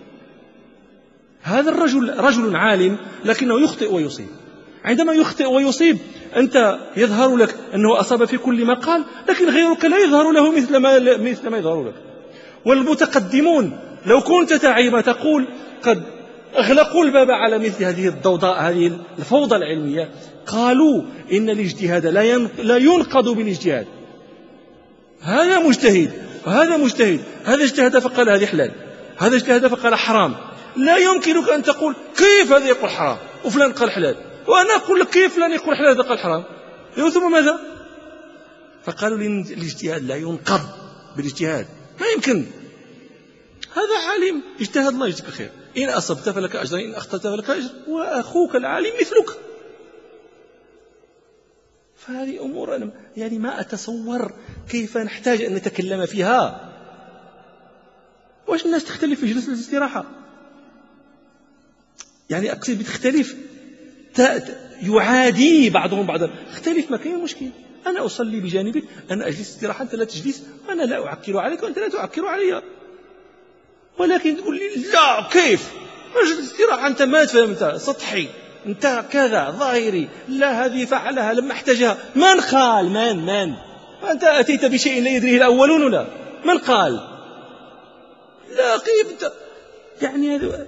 هذا الرجل رجل عالم لكنه يخطئ ويصيب. عندما يخطئ ويصيب أنت يظهر لك أنه أصاب في كل ما قال، لكن غيرك لا يظهر له مثل ما يظهر لك. والمتقدمون لو كنت تعيب تقول قد أغلقوا الباب على مثل هذه الضوضاء، هذه الفوضى العلمية، قالوا إن الاجتهاد لا ينقض بالاجتهاد. هذا مجتهد وهذا مجتهد، هذا اجتهد فقال هذه حلال، هذا اجتهد فقال حرام. لا يمكنك أن تقول كيف هذا يقول حرام وفلان قال حلال، وأنا أقول لك كيف فلان يقول حلال هذا قال حرام. ثم ماذا؟ فقالوا الاجتهاد لا ينقض بالاجتهاد، ما يمكن. هذا عالم اجتهد، الله يجزيك خير، إن أصبت فلك أجر، إن أخطأت فلك أجر، وأخوك العالم مثلك. فهذه أمور أنا يعني ما أتصور كيف نحتاج أن نتكلم فيها. واش الناس تختلف في جلسة الاستراحة؟ يعني أقصد بتختلف، يعادي بعضهم بعضا، اختلف ما كاين مشكل. أنا أصلي بجانبك، أنا أجلس استراحة أنت لا تجلس، وأنا لا أعكر عليك وأنت لا تعكر علي. ولكن تقول لي لا كيف أجلس استراحة، أنت ما فهمت، سطحي، أنت كذا ظاهري، لا هذه فعلها لما احتاجها. من قال؟ من أنت أتيت بشيء لا يدريه الأولون ولا من قال؟ لا كيف أنت يعني هذا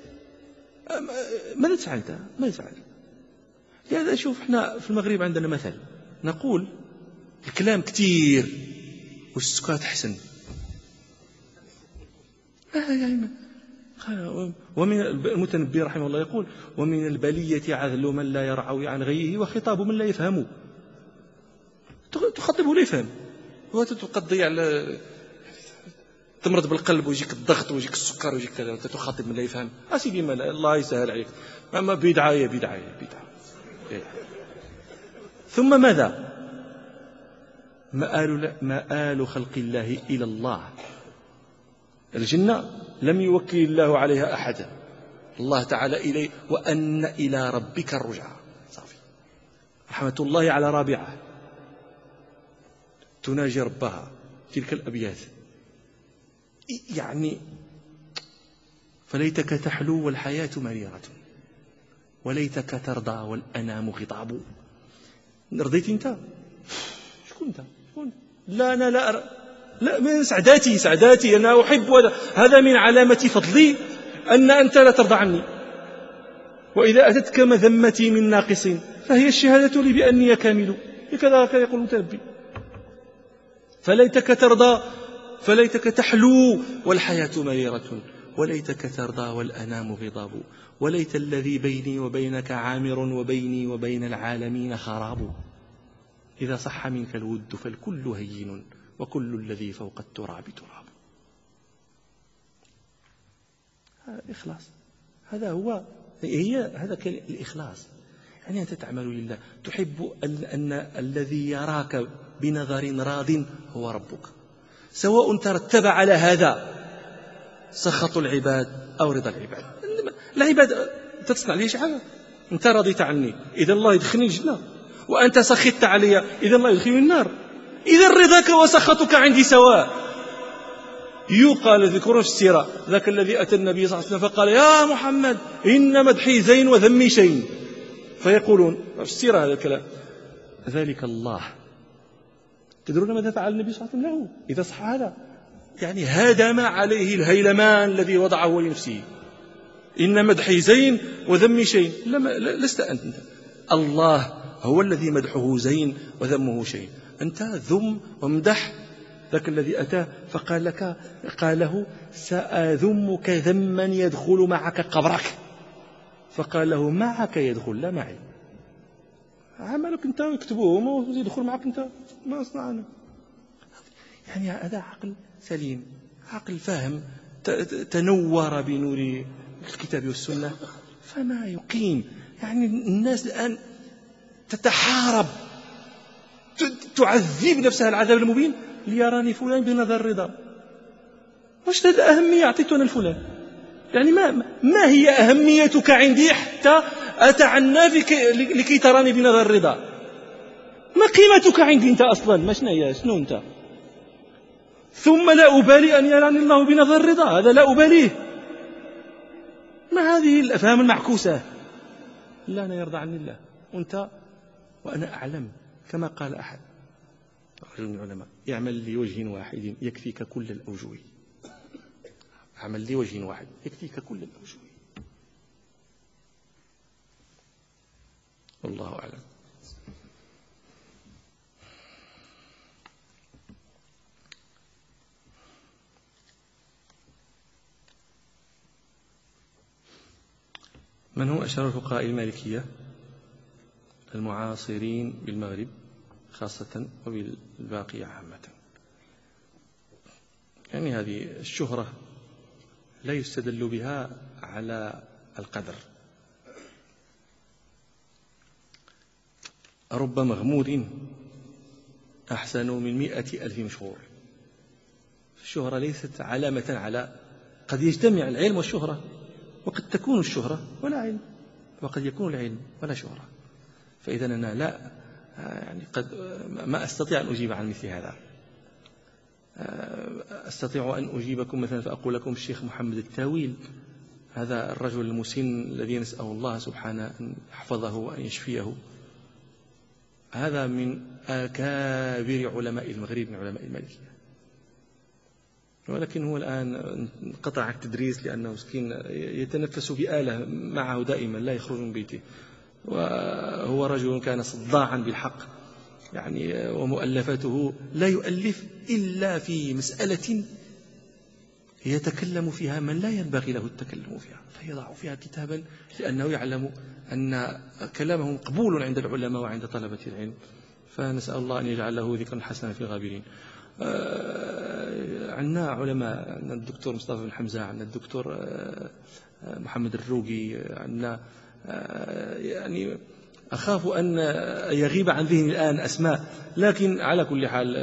ماذا تفعل؟ لهذا شوف احنا في المغرب عندنا مثل نقول الكلام كتير والسكات حسن. يعني ومن المتنبي رحمه الله يقول ومن البلية عذل من لا يرعوي عن غيه وخطاب من لا يفهمه. تخطبه لا يفهم، وتقضي على تمرض بالقلب ويجيك الضغط ويجيك السكر ويجيك كذا، وانت تخاطب من لا يفهم. أسيدي ما الله يسهل عليك، أما بدعة. ثم ماذا؟ مآل خلق الله إلى الله. الجنة لم يوكل الله عليها أحدا، الله تعالى إليه وأن إلى ربك الرجعى. صافي. رحمة الله على رابعة تناجي ربها تلك الأبيات، يعني فليتك تحلو والحياة مريرة وليتك ترضى والأنام غضاب. رضيت أنت؟ شكون أنت؟ لا أنا لا أرى. لا، من سعداتي أنا أحب هذا من علامة فضلي أن أنت لا ترضى عني. وإذا أتتك مذمتي من ناقص فهي الشهادة لي بأني كامل. هكذا يقول المتنبي. فليتك ترضى، فليتك تحلو والحياة مريرة، وليتك ترضى والأنام غضاب، وليت الذي بيني وبينك عامر وبيني وبين العالمين خراب. إذا صح منك الود فالكل هين وكل الذي فوق التراب تراب. إخلاص، هذا الإخلاص. يعني أنت تعمل لله، تحب أن الذي يراك بنظر راض هو ربك، سواء ترتب على هذا سخط العباد أو رضا العباد. العباد تصنع لي حاجة، أنت رضيت عني إذا الله يدخلني الجنة، وأنت سخطت علي إذا الله يدخلني النار. إذا رضاك وسخطك عندي سواء. يقال ذكر في السيرة ذاك الذي أتى النبي صلى الله عليه وسلم فقال: يا محمد إن مدحي زين وذمي شين. فيقولون في السيرة هذا الكلام: ذلك الله. تدرون ماذا فعل النبي صلى الله عليه وسلم له إذا صح هذا؟ يعني هدم عليه الهيلمان الذي وضعه لنفسه. إن مدحي زين وذمي شين. لست أنت. الله هو الذي مدحه زين وذمه شين. أنت ذم ومدح ذاك الذي أتاه فقال لك، قال له: سأذمك ذما يدخل معك قبرك. فقال له: معك يدخل لا معي. عملك أنت يكتبوهم ويدخل معك أنت، ما أصنعنا. يعني هذا عقل سليم، عقل فهم تنور بنور الكتاب والسنة، فما يقيم. يعني الناس الآن تتحارب، تعذب نفسها العذاب المبين ليراني فلان بنظر الرضا. واش هذا أهمية أعطيتنا الفلان؟ يعني ما هي أهميتك عندي حتى أتعنى لكي تراني بنظر الرضا؟ ما قيمتك عندي أنت أصلا؟ ما شنو أنت؟ ثم لا أبالي أن يراني الله بنظر الرضا، هذا لا أباليه. ما هذه الأفهام المعكوسة؟ لا، أنا يرضى عني الله وأنا أعلم. كما قال أحد رجل من العلماء: اعمل لوجه واحد يكفيك كل الأوجه. اعمل لوجه واحد يكفيك كل الأوجه. والله أعلم. من هم أشهر الفقهاء المالكية المعاصرين بالمغرب خاصة وبالباقية عامة؟ يعني هذه الشهرة لا يستدل بها على القدر. رب مغمور أحسن من 100,000 مشهور. الشهرة ليست علامة على، قد يجتمع العلم والشهرة، وقد تكون الشهرة ولا علم، وقد يكون العلم ولا شهرة. فإذا أنا لا يعني ما أستطيع أن أجيب عن مثل هذا. أستطيع أن أجيبكم مثلا فأقول لكم الشيخ محمد التاويل، هذا الرجل المسن الذي نسأل الله سبحانه أن يحفظه وأن يشفيه، هذا من أكابر علماء المغرب من علماء المالكية، ولكن هو الآن انقطع التدريس لأنه مسكين يتنفس بآلة معه دائما لا يخرج من بيته، وهو رجل كان صداعا بالحق يعني، ومؤلفاته لا يؤلف إلا في مسألة يتكلم فيها من لا ينبغي له التكلم فيها، فيضع فيها كتابا لأنه يعلم أن كلامه مقبول عند العلماء وعند طلبة العلم. فنسأل الله أن يجعل له ذكرا حسنا في الغابرين. عندنا علماء، عندنا الدكتور مصطفى بن حمزة، عندنا الدكتور محمد الروقي، عندنا يعني أخاف أن يغيب عن ذهني الآن أسماء، لكن على كل حال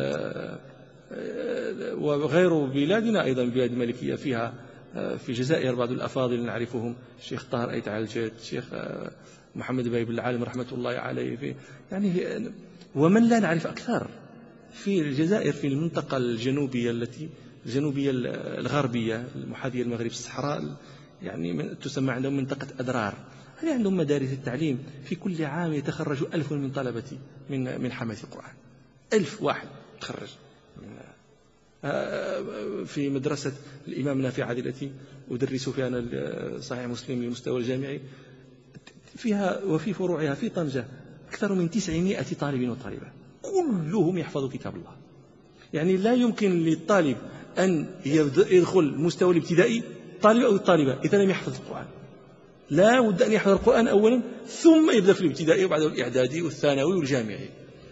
وغير بلادنا أيضا بلاد المالكية فيها في الجزائر بعض الأفاضل نعرفهم، الشيخ طاهر أيت علجات، الشيخ محمد بايب العالم رحمة الله عليه، يعني ومن لا نعرف أكثر في الجزائر في المنطقة الجنوبية الجنوبية الغربية المحاذية المغرب الصحراء، يعني تسمى عندهم منطقة أدرار. هل عندهم مدارس التعليم في كل عام يتخرج 1000 من طلبة من حملة القرآن. 1000 واحد تخرج في مدرسة الإمام نافع التي أدرس فيها أنا صحيح مسلم للمستوى الجامعي، فيها وفي فروعها في طنجة أكثر من 900 طالب وطالبة كلهم يحفظوا كتاب الله. يعني لا يمكن للطالب أن يدخل المستوى الابتدائي طالب أو الطالبة إذا لم يحفظ القرآن. لا بد أن يحفظ القرآن أولا ثم يبدأ في الابتدائي وبعد الإعدادي والثانوي والجامعي.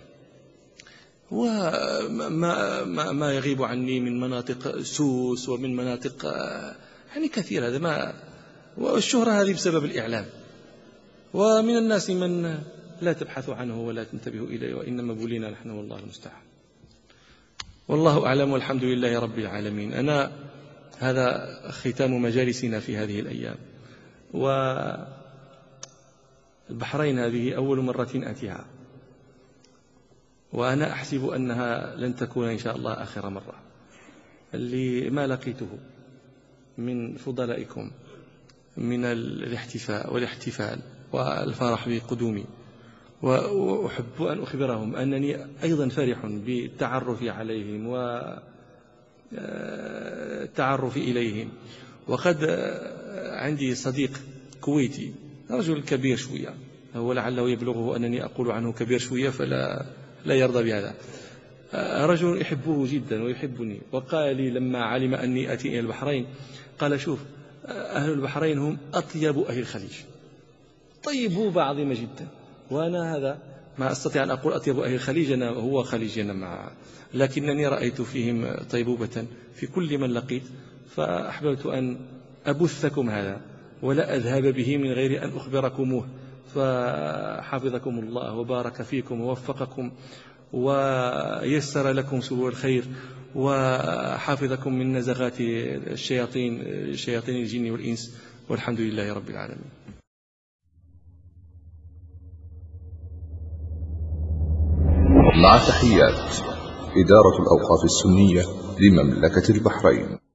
وما يغيب عني من مناطق سوس ومن مناطق يعني كثير، هذا ما، والشهرة هذه بسبب الإعلام. ومن الناس من لا تبحث عنه ولا تنتبه إليه وإنما بلينا نحن والله المستعان. والله أعلم والحمد لله رب العالمين. أنا هذا ختام مجالسنا في هذه الأيام، والبحرين هذه أول مرة آتيها، وأنا أحسب أنها لن تكون إن شاء الله آخر مرة. اللي ما لقيته من فضلائكم من الاحتفاء والاحتفال والفرح بقدومي، وأحب أن أخبرهم أنني أيضا فرح بالتعرف عليهم والتعرف إليهم. وقد عندي صديق كويتي رجل كبير شوية، هو لعله يبلغه أنني أقول عنه كبير شوية فلا يرضى بهذا. رجل يحبه جدا ويحبني، وقال لي لما علم أني أتي إلى البحرين قال شوف أهل البحرين هم أطيب أهل الخليج، طيبوبة عظيمة جدا. وأنا هذا ما أستطيع أن أقول أطيب أهل الخليج، أنا هو خليجي أنا لكنني رأيت فيهم طيبوبة في كل من لقيت، فأحببت أن أبثكم هذا ولا أذهب به من غير أن أخبركموه. فحفظكم الله وبارك فيكم ووفقكم ويسر لكم سبل الخير وحافظكم من نزغات الشياطين الجن والإنس، والحمد لله رب العالمين. مع تحيات إدارة الأوقاف السنية لمملكة البحرين.